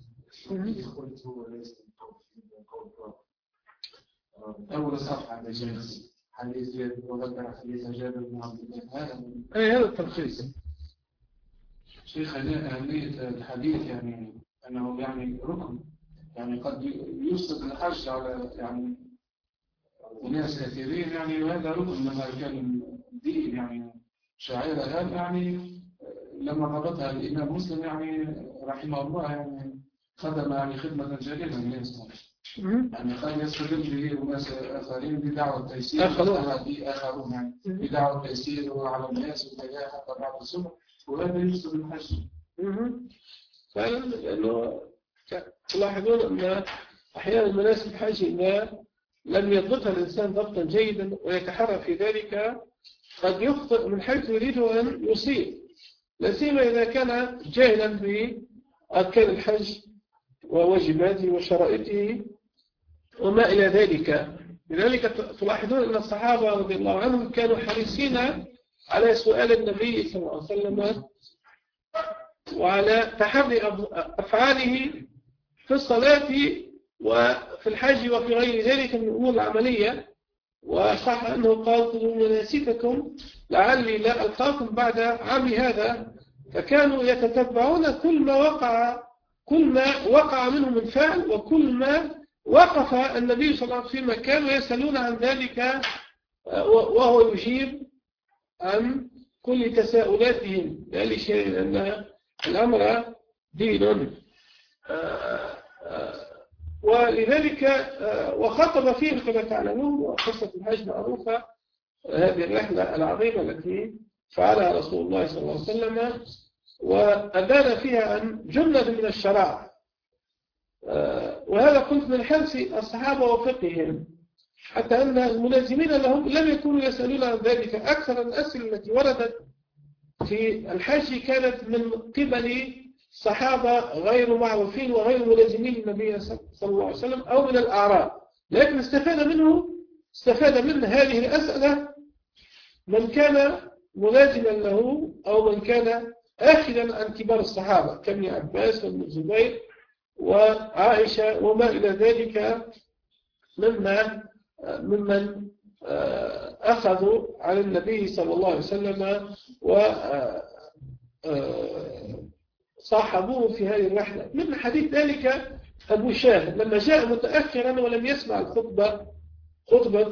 أول صفحة حديث وذكر حديث جابر بن عبد الله. هذا التلخيص شيخ أهمية الحديث يعني أنه يعني ركن، يعني قد يوصل الحج على يعني وناس كثيرين يعني، وهذا رغم ما كان دين يعني شاعرة يعني لما ربطها الإمام مسلم يعني رحمه الله يعني خدم يعني خدمة جليلة للناس يعني قد يستدل به وناس آخرين بدعوة التيسير آخرون يعني بدعوة التيسير على الناس وكذا حتى بعض السنة، وهذا يفسد الحج. فعلا لأنه تلاحظون أن أحيانا مناسك الحج إذا لم يضبطها الإنسان ضبطا جيدا ويتحرى في ذلك قد يخطئ من حيث يريد أن يصيب، لا سيما إذا كان جاهلا بأركان الحج وواجباته وشرائطه وما إلى ذلك. لذلك تلاحظون أن الصحابة رضي الله عنهم كانوا حريصين على سؤال النبي صلى الله عليه وسلم وعلى تحري أفعاله في الصلاة وفي الحج وفي غير ذلك من الأمور العملية. وصح أنه قال خذوا مناسككم لعلي لا ألقاكم بعد عامي هذا، فكانوا يتتبعون كل ما وقع منه من فعل وكل ما وقف النبي صلى الله عليه وسلم كانوا يسألون عن ذلك وهو يجيب عن كل تساؤلاتهم، لا شيء أن الأمر دين. ولذلك وخطب فيه كما تعلمون، وقصة الحج معروفة، هذه الرحلة العظيمة التي فعلها رسول الله صلى الله عليه وسلم وأبان فيها عن جملة من الشرائع. وهذا قلت من حرص الصحابة وفقههم، حتى أن الملازمين لهم لم يكونوا يسألون عن ذلك. أكثر الأسئلة التي وردت في الحج كانت من قبل الصحابة غير معروفين وغير ملازمين للنبي صلى الله عليه وسلم أو من الأعراب، لكن استفاد من هذه الأسئلة من كان ملازما له أو من كان آخذا عن كبار الصحابة كابن عباس وابن الزبير وعائشة وما إلى ذلك ممن أخذوا على النبي صلى الله عليه وسلم وصاحبوه في هذه الرحلة. من حديث ذلك أبو شاه لما جاء متأخرا ولم يسمع خطبة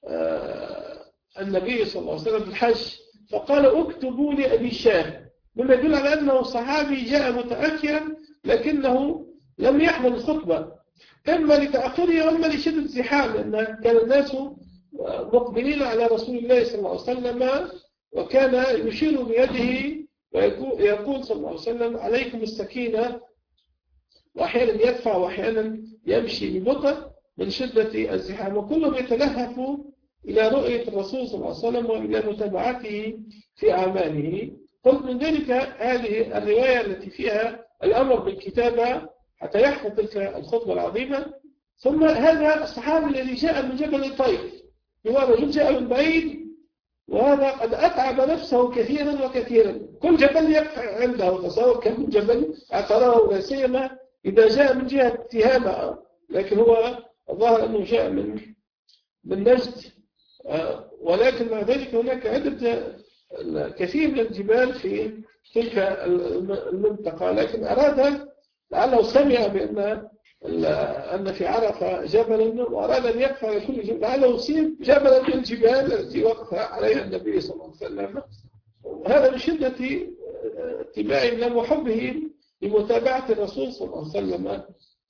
النبي صلى الله عليه وسلم في الحج، فقال اكتبوا لأبي شاه، مما يدل على أنه صحابي جاء متأخرا لكنه لم يحضر الخطبة، إما لتأخره وإما لشدة زحام، لأن كان الناس مقبلين على رسول الله صلى الله عليه وسلم وكان يشير بيده ويقول صلى الله عليه وسلم عليكم السكينة، وأحيانا يدفع وأحيانا يمشي ببطء من شدة الزحام، وكلهم يتلهفوا إلى رؤية الرسول صلى الله عليه وسلم وإلى متابعته في أعماله. قلت من ذلك هذه الرواية التي فيها الأمر بالكتابة حتى يحفظ تلك الخطبة العظيمة. ثم هذا الصحابي الذي جاء من جبل الطيف، هو رجل جاء من بعيد، وهذا قد أتعب نفسه كثيرا وكثيرا، كل جبل يقع عنده، تصور كم جبل اعتراه، لا سيما إذا جاء من جهة تهامة، لكن هو الظاهر أنه جاء من نجد، ولكن مع ذلك هناك عدة كثير من الجبال في تلك المنطقة، لكن أراد لعله سمع أن في عرفة جبلا وأراد أن يقف كل جبل، لعله يصيب جبلا من الجبال التي وقف عليها النبي صلى الله عليه وسلم. وهذا من شدة اتباعهم له وحبه لمتابعة الرسول صلى الله عليه وسلم.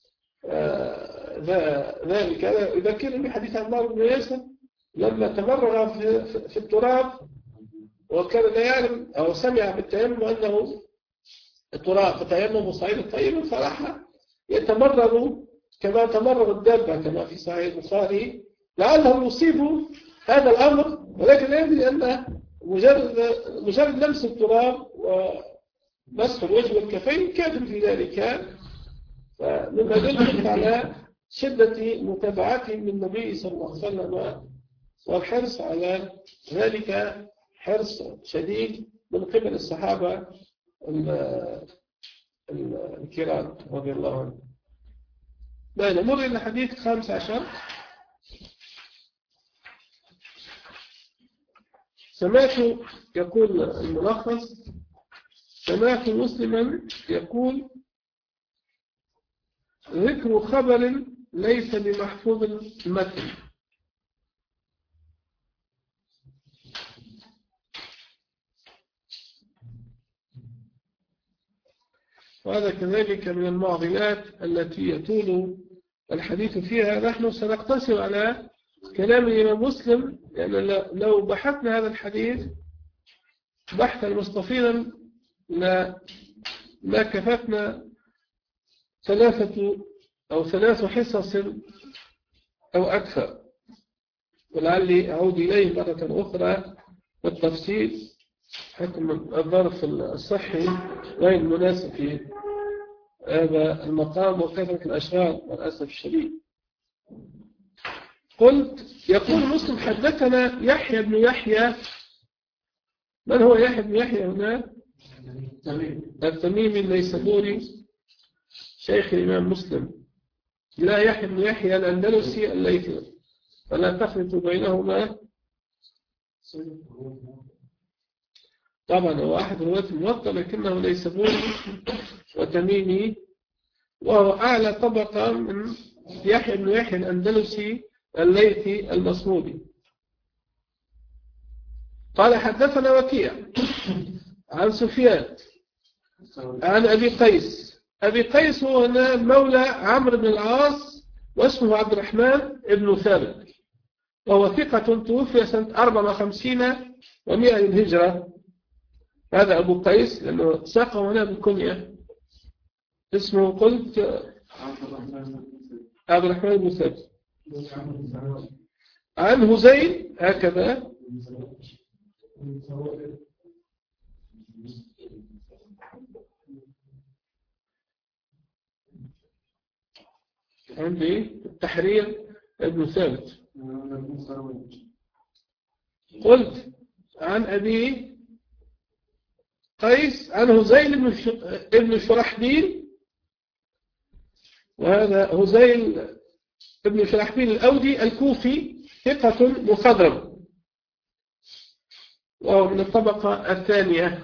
ذلك يذكرني بحديث عمار بن ياسر لما تمرغ في التراب، وكان لا يعلم أو سمع بالتيمم أنه التراب فتيمم صعيد طيب، فراح يتمرغ كما تمرغ الدابة كما في صحيح البخاري، لعله يصيب هذا الأمر، ولكن لا يدري أن مجرد لمس التراب ومسح الوجه والكفين كافٍ في ذلك. فمما يدل على شدة متابعتهم للنبي صلى الله عليه وسلم والحرص على ذلك حرص شديد من قبل الصحابة الكرام رضي الله عنهم. نمر إلى حديث 15. سمعت يقول الملخص: سمعت مسلما يقول: ذكر خبر ليس بمحفوظ المتن وهذا كذلك من المعضلات التي يطول الحديث فيها. نحن سنقتصر على كلام الإمام مسلم، لأن لو بحثنا هذا الحديث بحثا مستفيضا ما كفتنا ثلاث حصص أو أكثر، ولعلي أعود إليه مرة أخرى بالتفصيل حكم الظرف الصحي غير مناسب في هذا المقام وكثرة الأشغال والأسف الشديد. قلت يقول مسلم حدثنا يحيى بن يحيى. من هو يحيى بن يحيى هنا؟ التميمي النيسابوري شيخ الإمام مسلم، لا يحيى بن يحيى الأندلسي الليثي، فلا تخلط بينهما. طبعا هو أحد رواة الموطأ لكنه نيسابوري وتميمي، وهو أعلى طبقة من يحيى بن يحيى الأندلسي الليثي المصمودي. قال حدثنا وكيع عن سفيان عن أبي قيس. أبي قيس هو هنا مولى عمرو بن العاص واسمه عبد الرحمن بن ثابت، وهو ثقة توفي سنة 54 و100 للهجرة. هذا أبو قيس لأنه ساقه هنا بالكنية، اسمه قلت عبد الرحمن بن ثابت. عن هزيل هكذا. عندي التحرير ابن ثابت. قلت عن أبي قيس عن هزيل ابن شرحبيل، وهذا هزيل ابن شرحبيل الأودي الكوفي ثقة مخضرم، وهو من الطبقة الثانية،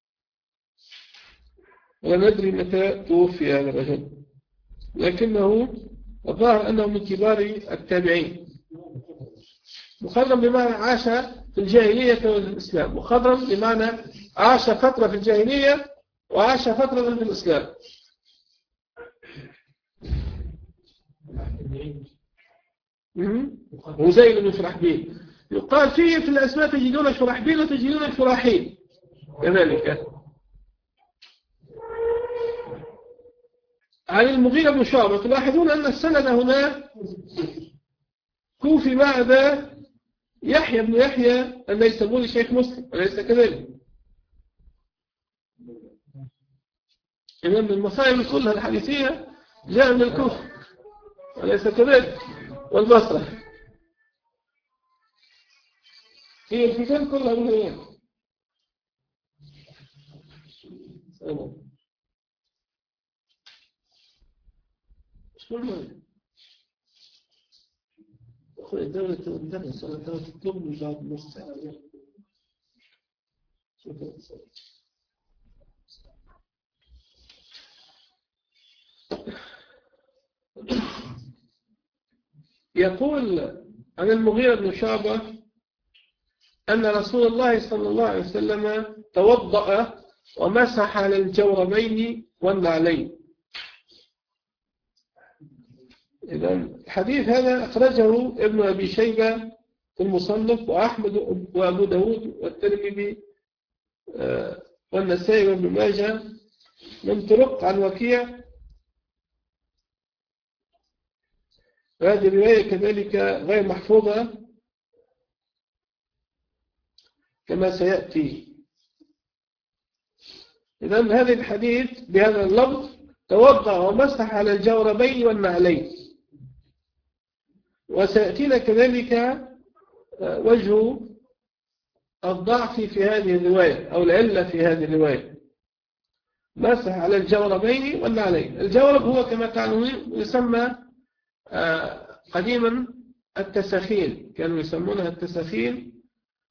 ولا ندري متى توفي هذا الرجل، لكنه الظاهر أنه من كبار التابعين. مخضرم بمعنى عاش في الجاهلية والإسلام، مخضرم بمعنى عاش فترة في الجاهلية وعاش فترة في الإسلام. هزيل بن شرحبيل يقال فيه في الأسماء تجدون شرحبيل وتجدون شراحيل كذلك. عن المغيرة بن شعبة. تلاحظون أن السند هنا كوفي مع ذا يحيى بن يحيى النيسابوري شيخ مسلم، أليس كذلك؟ إذن المصائب كلها الحديثية جاء من الكوفة، أليس كذلك؟ والبصرة هي الفتن كلها من هنا. أخوي الدولة تدرس على دولة الدول بعد المستعمر. يقول عن المغيرة بن شعبة أن رسول الله صلى الله عليه وسلم توضأ ومسح على الجوربين والنعلين. إذن الحديث هذا أخرجه ابن أبي شيبة في المصنف، وأحمد وأبو داود والترمذي والنسائي وابن ماجه من طرق عن وكيع. وهذه الرواية كذلك غير محفوظة كما سيأتي. إذن هذا الحديث بهذا اللفظ توضأ ومسح على الجوربين والنعلين. وسيأتينا كذلك وجه الضعف في هذه الرواية أو العلة في هذه الرواية. مسح على الجوربين والنعلين. الجورب هو كما تعلمون يسمى قديما التساخين، كانوا يسمونها التساخين،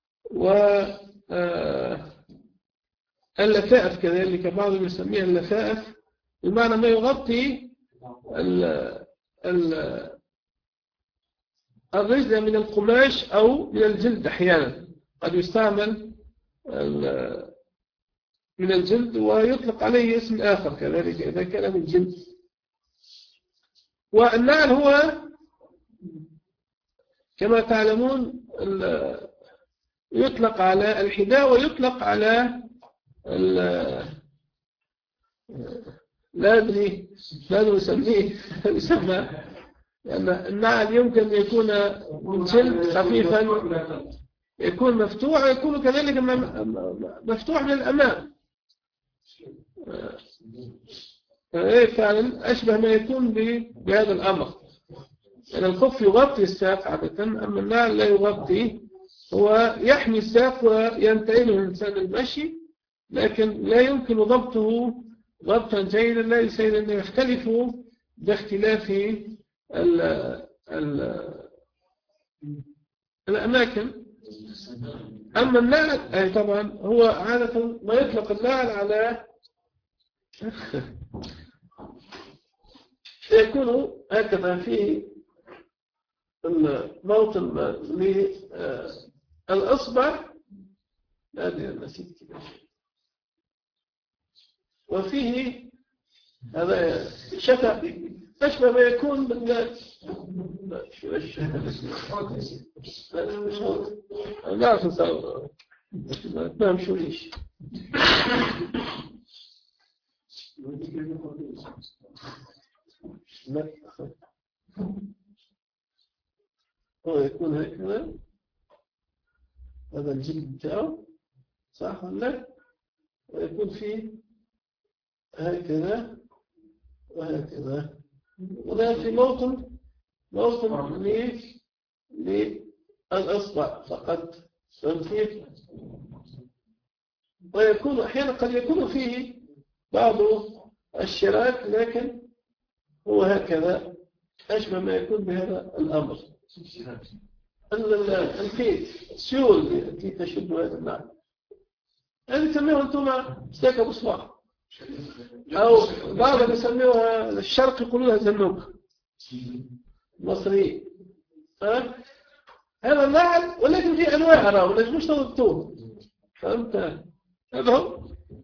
واللفائف كذلك بعضهم يسميها اللفائف، بمعنى ما يغطي الرجل من القماش أو من الجلد. أحيانا قد يستعمل من الجلد، ويطلق عليه اسم آخر كذلك إذا كان من الجلد. والنعل هو كما تعلمون يطلق على الحذاء ويطلق على لا أدري يسمى، لأن النعل يمكن أن يكون من جلد خفيفا، يكون مفتوح، ويكون كذلك مفتوح من الأمام. فعلا أشبه ما يكون بهذا الأمر، يعني الخف يغطي الساق عادة، أما النعل لا يغطي، هو يحمي الساق وينتقله الإنسان المشي، لكن لا يمكن ضبطه ضبطا جيدا، لا يسير أن يختلف باختلاف الأماكن. أما النعل أي طبعا هو عادة ما يطلق النعل على يكون هكذا فيه الموطن للأصبع، وفيه هذا شفا أشبه ما يكون لا أعرف نصور ما مشوليش لا هو يكون هكذا، هذا الجلد بتاعه صح ولا؟ ويكون فيه هكذا وهكذا، وده في موطن للأصبع فقط، فهمتي؟ ويكون أحيانا قد يكون فيه بعض الشراك، لكن هو هكذا أشبه ما يكون بهذا الأمر. الكيف السيول التي تشد هذا النعل هذه تسميها أنتم ساكة بصباح، أو بعضهم يسميوها الشرق يقولونها زنوب مصري. هذا النعل ولكن في أنواع أراه ولكن مش تضبطوه، فهمت؟ هذا هو.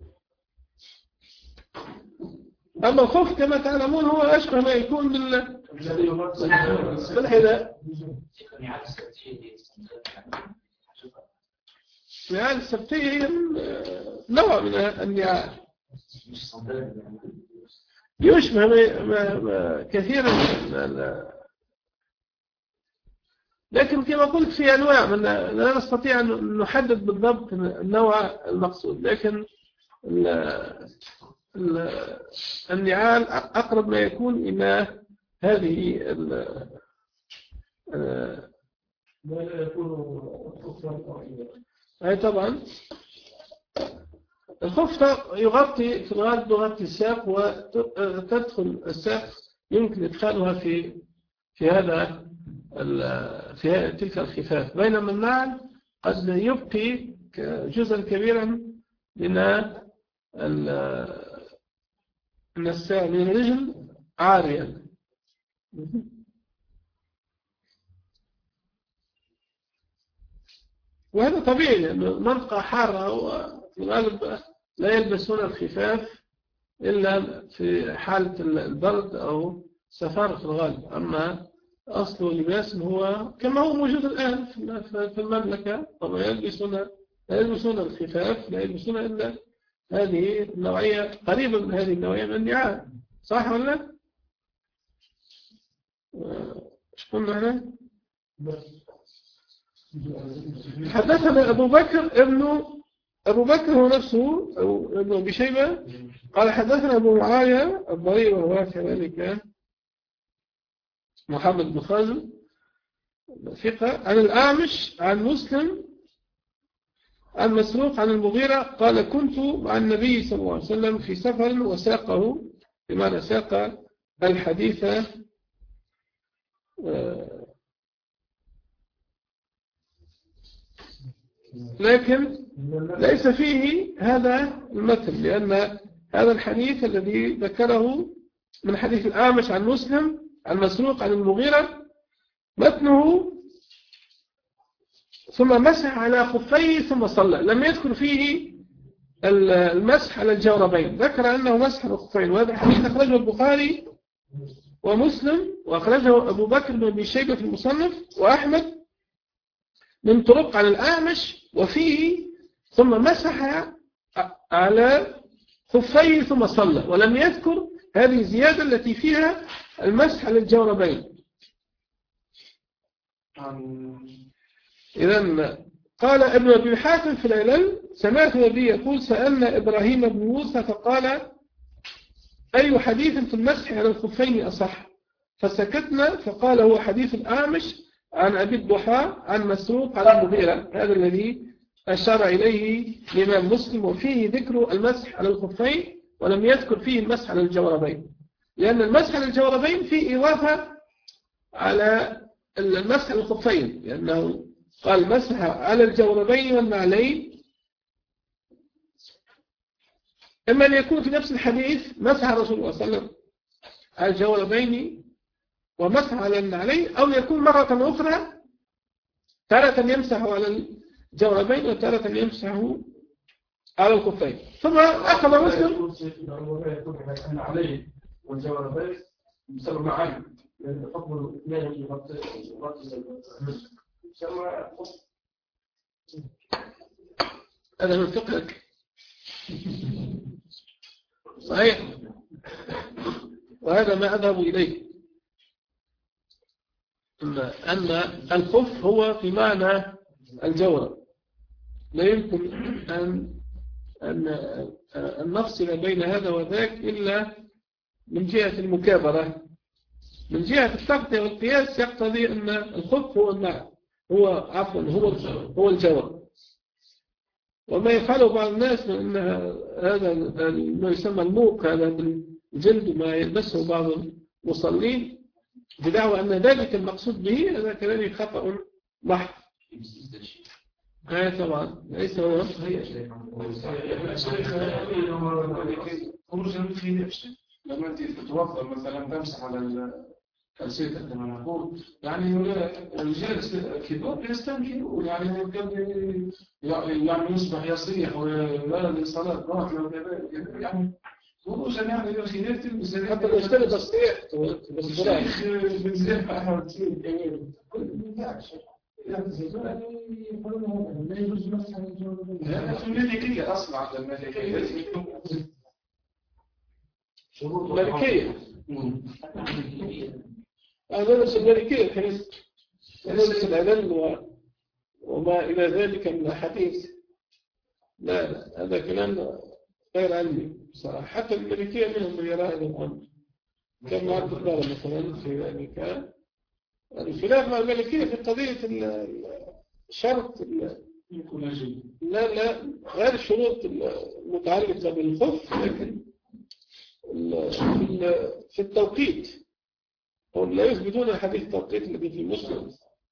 أما الخوف كما تعلمون هو أشبه ما يكون بالحذاء. النعال السبتية هي نوع من النعال يشبه كثيرا لكن كما قلت في أنواع من لا نستطيع أن نحدد بالضبط النوع المقصود، لكن النعال أقرب ما يكون إلى هذه لا يكون أي طبعا الخف يغطي في الغالب يغطي الساق، وتدخل الساق يمكن إدخالها في هذا في تلك الخفاف، بينما النعل قد يبقي جزءا كبيرا من الساق من الرجل عاريا. وهذا طبيعي لأن منطقة حارة وفي الغالب لا يلبسون الخفاف إلا في حالة البرد أو سفارة في الغالب، أما أصل لباس هو كما هو موجود الآن في المملكة، طبعا لا يلبسون الخفاف، لا يلبسون إلا هذه النوعية قريبة من هذه النوعية من النعال، صح ولا؟ ايش قلنا هنا؟ حدثنا أبو بكر هو نفسه أو ابن أبي شيبة قال حدثنا أبو معاوية الضرير وهو كذلك محمد بن خازم ثقة عن الأعمش عن مسلم عن مسروق عن المغيرة قال كنت مع النبي صلى الله عليه وسلم في سفر وساقه بمعنى ساق الحديث لكن ليس فيه هذا المثل، لأن هذا الحديث الذي ذكره من حديث الأعمش عن مسلم عن مسروق عن المغيرة متنه ثم مسح على خفيه ثم صلى، لم يذكر فيه المسح على الجوربين، ذكر أنه مسح على الخفين، وهذا حديث أخرجه البخاري ومسلم، وأخرجه أبو بكر بن أبي شيبة في المصنف، وأحمد من طرق عن الأعمش، وفيه ثم مسح على خفيه ثم صلى، ولم يذكر هذه الزيادة التي فيها المسح على الجوربين. إذن قال ابن أبي حاتم في العلل: سمعت النبي يقول: سألنا إبراهيم بن موسى فقال: أي حديث في المسح على الخفين أصح؟ فسكتنا، فقال: هو حديث الأعمش عن أبي الضحى عن مسروق عن المغيرة، هذا الذي أشار إليه الإمام مسلم، وفيه ذكر المسح على الخفين ولم يذكر فيه المسح على الجوربين، لأن المسح على الجوربين فيه إضافة على المسح على الخفين، لأنه قال مسح على الجوربين والنعلين، إما أن يكون في نفس الحديث مسح رسول الله صلى الله عليه وسلم على الجوربين ومسح على النعلين، أو يكون مرة أخرى تارة يمسح على الجوربين وتارة يمسح على الخفين. ثم أخذ مسلم النعلين والجوربين يسمى معا، لأن حكم الاثنين يغطي هذا من فقهك صحيح، وهذا ما أذهب إليه، أن الخف هو في معنى الجورب، لا يمكن أن نفصل بين هذا وذاك إلا من جهة المكابرة. من جهة التغطية والقياس يقتضي أن الخف هو المعنى، هو الجورب. وما يفعله بعض الناس من أن هذا ما يسمى الموق، هذا الجلد ما يلبسه بعض المصلين بدعوى أن ذلك المقصود به، هذا كلام خطأ محض. طبعا ليس هو لما أنت تتوضأ مثلا تمسح على السيدة كما نقول، يعني الجالس كبار يستنكروا، يعني يصبح يصيح ولا للصلاة راحة وكذلك، يعني خروجا يعني الخلاف تلبس حتى لو اشتري تصريح الشيخ بن زيد أحمد جميل الملكية أصلا عند الملكية الملكية هذا ليس الملكية الحديث ليس العلل وما إلى ذلك من الحديث. لا هذا كلام غير علمي صراحة. حتى الملكية منهم من يرى هذا الأمر، كما عبد الله مثلا في ذلك الخلاف مع الملكية في قضية الشرط لا غير الشروط المتعلقة بالخف، لكن في التوقيت هم لا يثبتون حديث التوقيت الذي في مسلم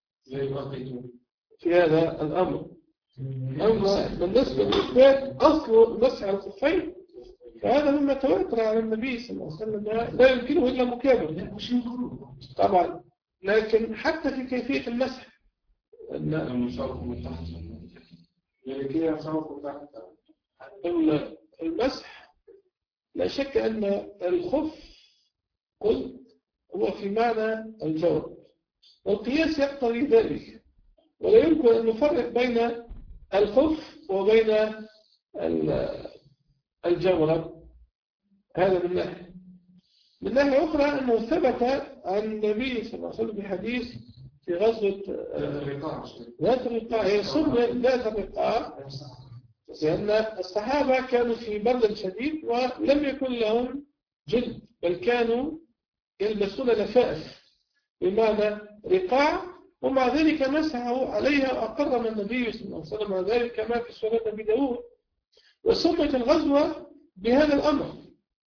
في هذا الأمر. أما بالنسبة لإثبات أصل المسح على الخفين فهذا مما تواتر على النبي صلى الله عليه وسلم، لا يمكنه إلا مكابر طبعا. لكن حتى في كيفية المسح المسح لا شك أن الخف هو في معنى الجورب، والقياس يقتضي ذلك، ولا يمكن أن نفرق بين الخف وبين الجورب. هذا من ناحية. من ناحية أخرى أنه ثبت عن النبي صلى الله عليه وسلم بحديث في غزوة ذات الرقاع، هي سميت ذات الرقاع لأن الصحابة كانوا في برد شديد ولم يكن لهم جلد، بل كانوا يلبسون لفائف بمعنى رقاع، ومع ذلك مسحوا عليها وأقرم النبي صلى الله عليه وسلم على ذلك كما في سنة أبي داود. وسميت الغزوة بهذا الأمر،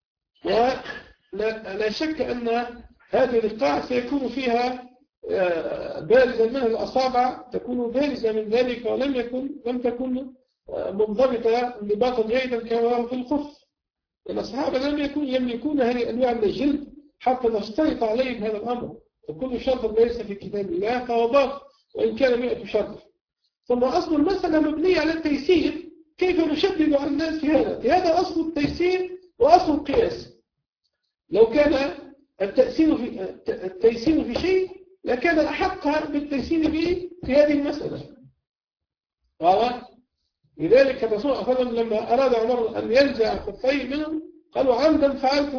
ولا شك أن هذه الرقاع سيكون فيها بارزة منها الأصابع تكون بارزة من ذلك، لم تكن منضبطة انضباطا جيدا كما هو في الخف، لأن الصحابة لم يملكون هذه الأنواع من الجلد حتى نشترط عليهم هذا الأمر، وكل شرط ليس في كتاب الله فهو باطل وإن كان 100 شرط. ثم أصل المسألة مبنية على التيسير، كيف نشدد على الناس في هذا أصل التيسير وأصل القياس. لو كان التيسير في شيء لكان أحق بالتيسير به في هذه المسألة. واضح؟ لذلك الرسول صلى الله عليه وسلم لما أراد عمر أن ينزع خفيه منهم قالوا عمدا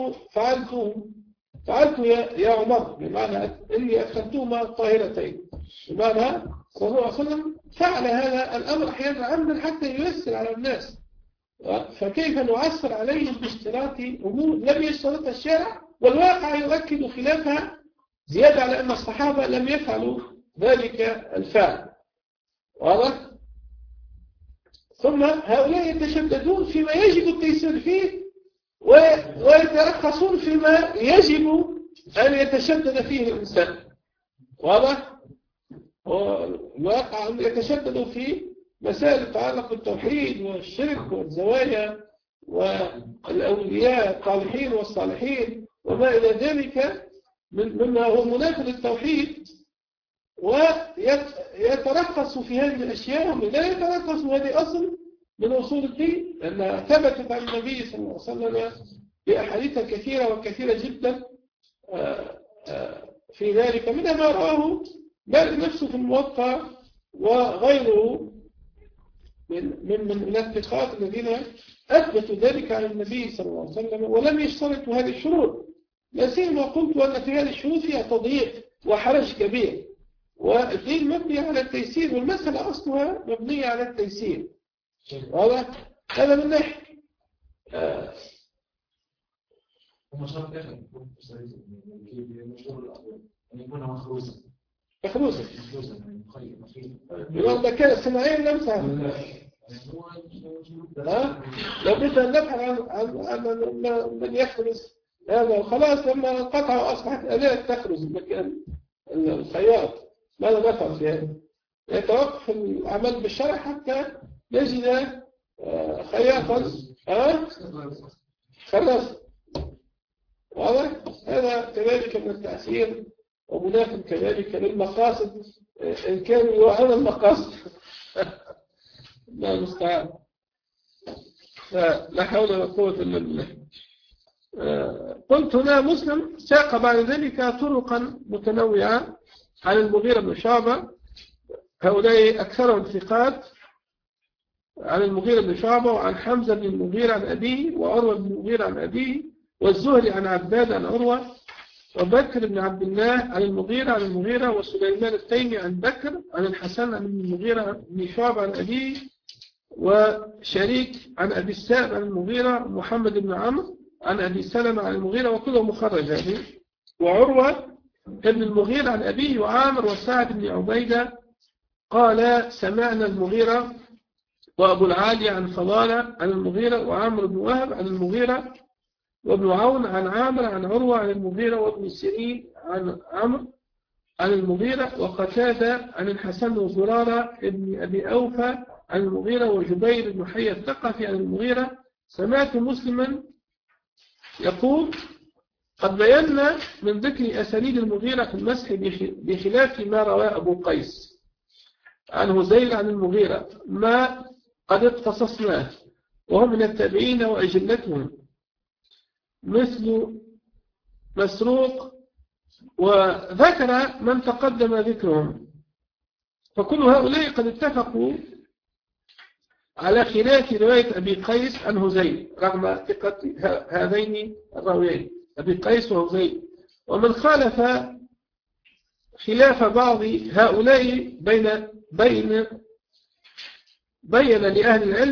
فعلت يا عمر، بمعنى إني أدخلتهما طاهرتين، بمعنى الرسول صلى الله عليه وسلم فعل هذا الأمر أحيانا عمدا حتى ييسر على الناس. فكيف نعسر عليهم باشتراط أمور لم يشترطها الشارع والواقع يؤكد خلافها، زيادة على أن الصحابة لم يفعلوا ذلك الفعل. واضح؟ ثم هؤلاء يتشددون فيما يجب التيسير فيه ويترخصون فيما يجب أن يتشدد فيه الإنسان. واضح؟ الواقع أن يتشددوا في مسائل تتعلق بالتوحيد والشرك والزوايا والأولياء الطالحين والصالحين وما إلى ذلك مما هو منافذ التوحيد، ويترخص في هذه الأشياء لا يترخص هذه أصل من أصول الدين، لأنها ثبتت عن النبي صلى الله عليه وسلم بأحاديث كثيرة وكثيرة جدا في ذلك، منها ما رواه مالك نفسه في الموطأ وغيره من الاتقاء الذين أثبتوا ذلك عن النبي صلى الله عليه وسلم ولم يشترطوا هذه الشروط. لا سيما قلت أن في هذه الشروط فيها تضييق وحرج كبير، والدين مبني على التيسير، والمسألة أصلها مبنية على التيسير. هذا من ناحية ومشروع آخر يكون المشروع الأول أن يكون مخروزا يقول ده كده صناعيا نمسح. لو بدنا نبحث عن من يخرز هذا خلاص، لما قطعه أصبحت آلية تخرز مكان الخياط، ماذا نفعل في هذا؟ يتوقف العمل بالشرع حتى يجد خياطا خلاص. واضح؟ هذا كذلك من التأثير ومنافق كذلك للمقاصد إن كانوا يوعون المقاصد. لا المستعان، لا حول ولا قوة إلا بالله. قلت هنا مسلم ساق بعد ذلك طرقا متنوعة عن المغيرة بن شعبة، هؤلاء أكثرهم ثقات، عن المغيرة بن شعبة وعن حمزة بن المغيرة عن أبيه وعروة بن المغيرة عن أبيه والزهري عن عباد عن عروة وبكر بن عبد الله عن المغيرة وسليمان التيمي عن بكر عن الحسن عن المغيرة بن شعبة عن أبيه وشريك عن أبي السائب عن المغيرة محمد بن عمرو عن أبي سلمة عن المغيرة وكله مخرج هذه، وعروة ابن المغيرة عن أبيه وعامر وسعد بن عبيدة قال سمعنا المغيرة وأبو العالي عن فضالة عن المغيرة وعامر بن وهب عن المغيرة وابن عون عن عامر عن عروة عن المغيرة وابن سيرين عن عمرو عن المغيرة وقتادة عن الحسن وزرارة ابن أبي أوفى عن المغيرة وجبير بن حي الثقفي عن المغيرة. سمعت مسلما يقول قد بينا من ذكر أسانيد المغيرة في المسح بخلاف ما رواه أبو قيس عن هزيل عن المغيرة ما قد اقتصصناه، وهم من التابعين وأجلتهم مثل مسروق، وذكر من تقدم ذكرهم، فكل هؤلاء قد اتفقوا على خلاف رواية أبي قيس عن هزيل رغم ثقة هذين الراويين أبي قيس وهزيل. ومن خالف خلاف بعض هؤلاء بين لأهل العلم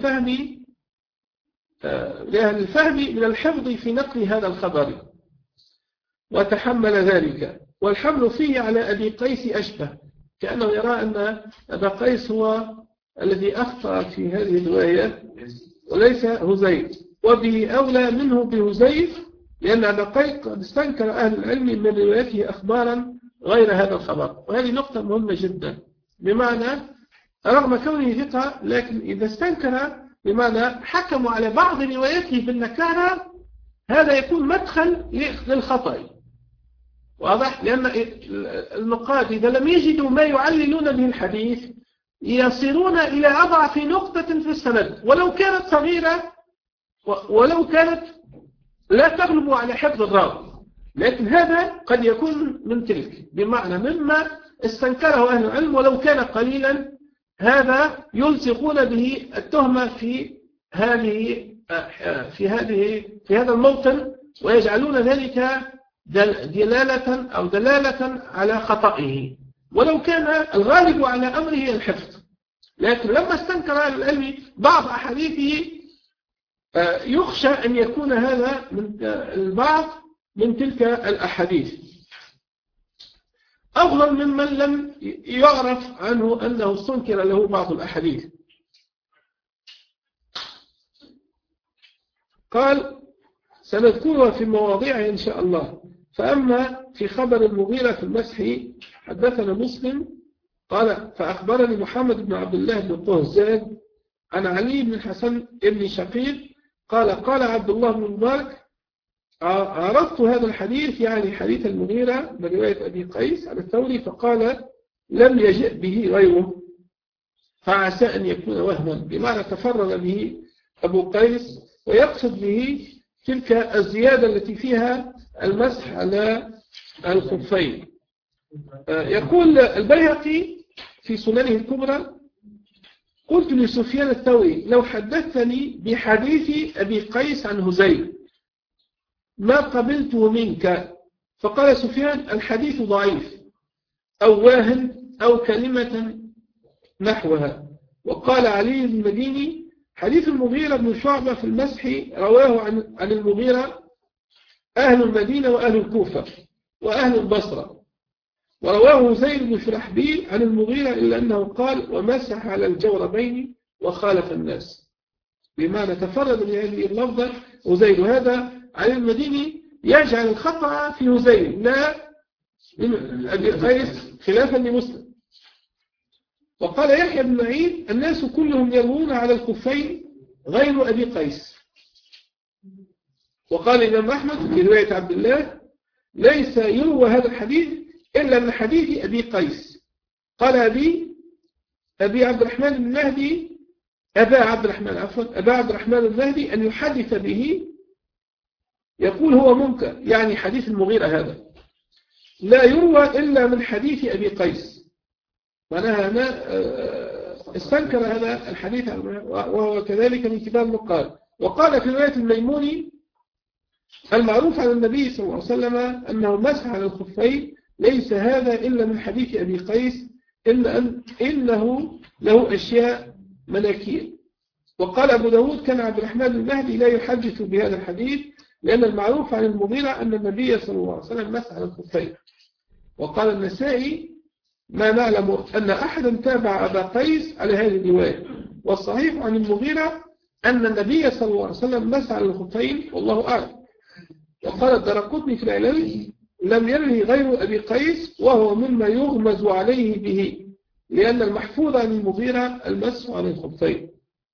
من الحفظ في نقل هذا الخبر وتحمل ذلك، والحمل فيه على أبي قيس أشبه، كأنه يرى أن أبا قيس هو الذي أخطأ في هذه الرواية وليس هزيل، وبه أولى منه بهزيل، لأن أبا قيس قد استنكر أهل العلم من روايته أخبارا غير هذا الخبر. وهذه نقطة مهمة جدا، بمعنى رغم كونه ثقة لكن إذا استنكر بمعنى حكموا على بعض رواياته بالنكارة، هذا يكون مدخل للخطأ. واضح؟ لأن النقاد إذا لم يجدوا ما يعللون به الحديث يصيرون إلى أضعف نقطة في السند ولو كانت صغيرة ولو كانت لا تغلب على حفظ الراوي، لكن هذا قد يكون من تلك، بمعنى مما استنكره أهل العلم ولو كان قليلا، هذا يلصقون به التهمة في هذا الموطن، ويجعلون ذلك دلالة على خطئه ولو كان الغالب على أمره الحفظ. لكن لما استنكر أهل العلم بعض أحاديثه يخشى أن يكون هذا من البعض من تلك الأحاديث أفضل ممن لم يعرف عنه أنه استنكر له بعض الأحاديث. قال سنذكرها في مواضيعها إن شاء الله. فأما في خبر المغيرة في المسح حدثنا مسلم قال فأخبرني محمد بن عبد الله بن قهزاد عن علي بن حسن بن شقيق قال قال عبد الله بن مبارك عرفت هذا الحديث، يعني حديث المغيرة برواية أبي قيس على الثوري، فقال لم يجئ به غيره فعسى أن يكون وهما، بمعنى تفرد به أبو قيس، ويقصد به تلك الزيادة التي فيها المسح على الخفين. يقول البيهقي في سننه الكبرى قلت لسفيان الثوري لو حدثني بحديث أبي قيس عن هزيل ما قبلته منك، فقال سفيان الحديث ضعيف أو واهن أو كلمة نحوها. وقال علي بن المديني حديث المغيرة بن شعبة في المسح رواه عن المغيرة أهل المدينة وأهل الكوفة وأهل البصرة، ورواه زيد بن شرحبيل عن المغيرة إلا أنه قال ومسح على الجوربين وخالف الناس، بمعنى تفرد بهذه اللفظة وزيد. هذا عن المديني يجعل الخطأ في هزيل لا من أبي قيس خلافا لمسلم. وقال يحيى بن معين الناس كلهم يروون على الخفين غير أبي قيس. وقال الإمام أحمد في رواية عبد الله ليس يروى هذا الحديث إلا من حديث أبي قيس. قال أبي عبد الرحمن المهدي أبا عبد الرحمن المهدي أن يحدث به يقول هو منكر، يعني حديث المغيرة هذا لا يروى إلا من حديث أبي قيس. معناها أنا استنكر هذا الحديث وهو كذلك من كبار النقاد. وقال في رواية الميموني المعروف عن النبي صلى الله عليه وسلم أنه مسح على الخفين ليس هذا إلا من حديث أبي قيس إنه له أشياء مناكير. وقال أبو داود كان عبد الرحمن المهدي لا يحدث بهذا الحديث لأن المعروف عن المغيرة أن النبي صلى الله عليه وسلم مسح على الخفين. وقال النسائي ما نعلم أن أحدا تابع أبا قيس على هذه الرواية، والصحيح عن المغيرة أن النبي صلى الله عليه وسلم مسح على الخفين والله أعلم. وقال الدرقطني في العلل لم يره غير أبي قيس وهو مما يغمز عليه به لأن المحفوظ عن المغيرة المسح على الخفين.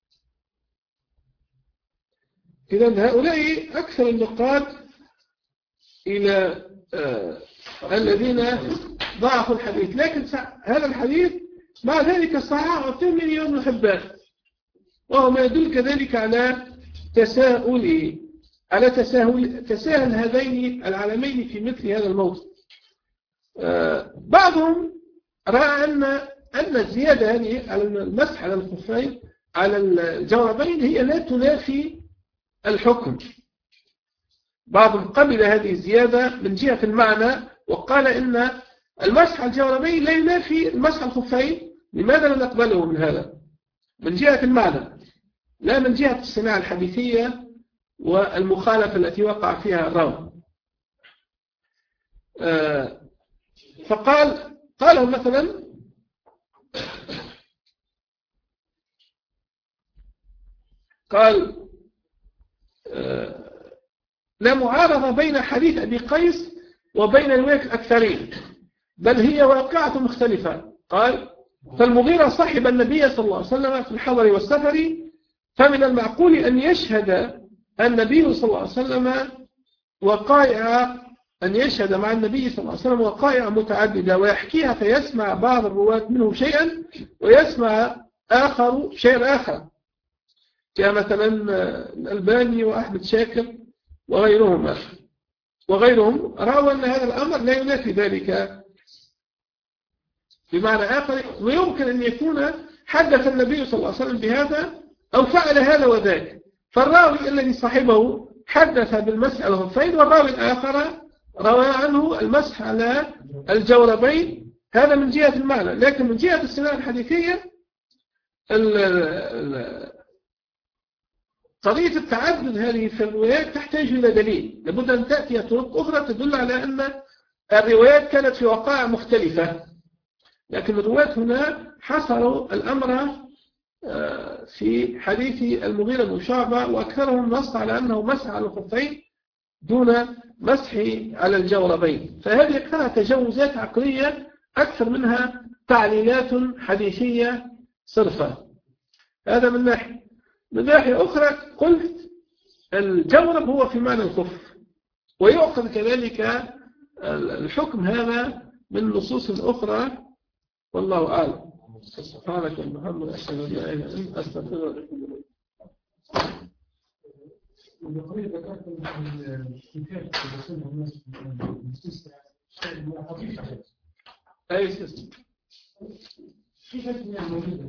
إذن هؤلاء أكثر النقاد إلى الذين ضعفوا الحديث، لكن هذا الحديث مع ذلك صححه الترمذي وابن حبان، وهو ما يدل كذلك على تساهل هذين العالمين في مثل هذا الموضوع. بعضهم رأى أن الزيادة هذه على المسح على الخفين على الجوربين هي لا تنافي الحكم. بعضهم قبل هذه الزيادة من جهة المعنى وقال إن المسح على الجوربين لا ينافي المسح على الخفين. لماذا لا نقبله من هذا؟ من جهة المعنى لا من جهة الصناعة الحديثية والمخالفة التي وقع فيها الراوي. قال مثلا قال لا معارضة بين حديث أبي قيس وبين رواية الأكثرين بل هي واقعة مختلفة. قال فالمغيرة صاحب النبي صلى الله عليه وسلم في الحضر والسفر فمن المعقول أن يشهد النبي صلى الله عليه وسلم وقائع أن يشهد مع النبي صلى الله عليه وسلم وقائع متعددة ويحكيها فيسمع بعض الرواة منه شيئا ويسمع آخر شيئا آخر، كمثلا الألباني وأحمد شاكر وغيرهم رأوا أن هذا الأمر لا ينافي ذلك بمعنى آخر، ويمكن أن يكون حدث النبي صلى الله عليه وسلم بهذا أو فعل هذا وذاك، فالراوي الذي صاحبه حدث بالمسح على الخفين والراوي الآخر روى عنه المسح على الجوربين، هذا من جهة المعنى. لكن من جهة السنة الحديثية قضية التعدد هذه في الروايات تحتاج إلى دليل، لابد أن تأتي طرق أخرى تدل على أن الروايات كانت في وقائع مختلفة، لكن الرواة هنا حصروا الأمر في حديث المغيرة بن شعبة، وأكثرهم نص على أنه مسح على الخفين دون مسح على الجوربين، فهذه أكثرها تجاوزات عقلية أكثر منها تعليلات حديثية صرفة. هذا من ناحية. من ناحية أخرى قلت الجورب هو في معنى الخف، ويؤخذ كذلك الحكم هذا من نصوص أخرى، والله أعلم. سبحانك اللهم أشهد أن لا إله إلا أنت أستغفرك وأتوب إليك. أي سيستم كيف موجودة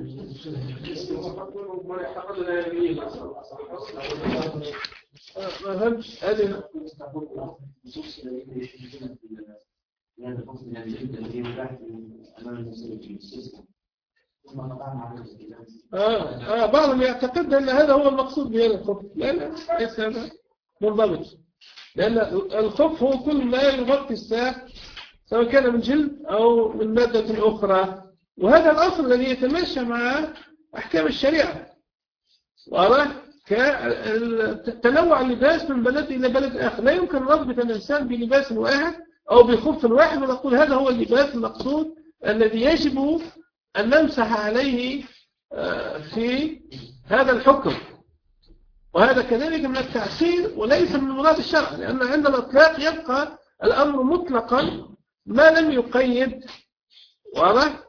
بعضهم يعتقد أن هذا هو المقصود بهذا الخف، لا ليس هذا منضبط، لأن الخف هو كل ما يغطي الساق سواء كان من جلد أو من مادة أخرى، وهذا الأصل الذي يتماشى مع أحكام الشريعة، واضح؟ تنوع اللباس من بلد إلى بلد آخر، لا يمكن ربط الإنسان بلباس واحد أو بخف واحد ونقول هذا هو اللباس المقصود الذي يجب أن نمسح عليه في هذا الحكم، وهذا كذلك من التعسير وليس من مراد الشرع، لأن عند الإطلاق يبقى الأمر مطلقا ما لم يقيد، واضح؟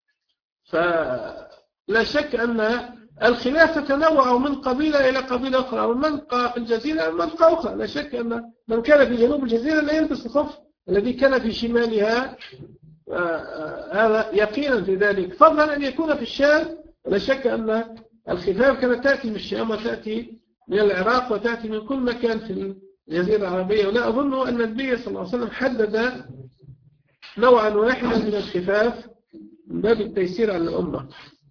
فلا شك أن الخلاف تتنوع من قبيلة إلى قبيلة أخرى، والمنقى في الجزيرة منقى أخرى، لا شك أن من كان في جنوب الجزيرة لا يلبس الخف، الذي كان في شمالها هذا يقينا في ذلك، فضلا أن يكون في الشام، لا شك أن الخفاف كانت تأتي من الشام وتأتي من العراق وتأتي من كل مكان في الجزيرة العربية، ولا أظن أن النبي صلى الله عليه وسلم حدد نوعا واحدا من الخفاف من باب التيسير على الأمة.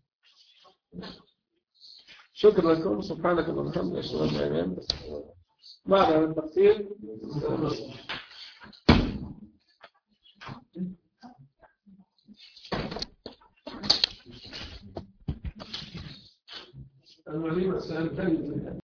شكرا لكم، سبحانك اللهم وبحمدك أشهد أن لا إله إلا أنت معنا التقصير. المعلومة سألتني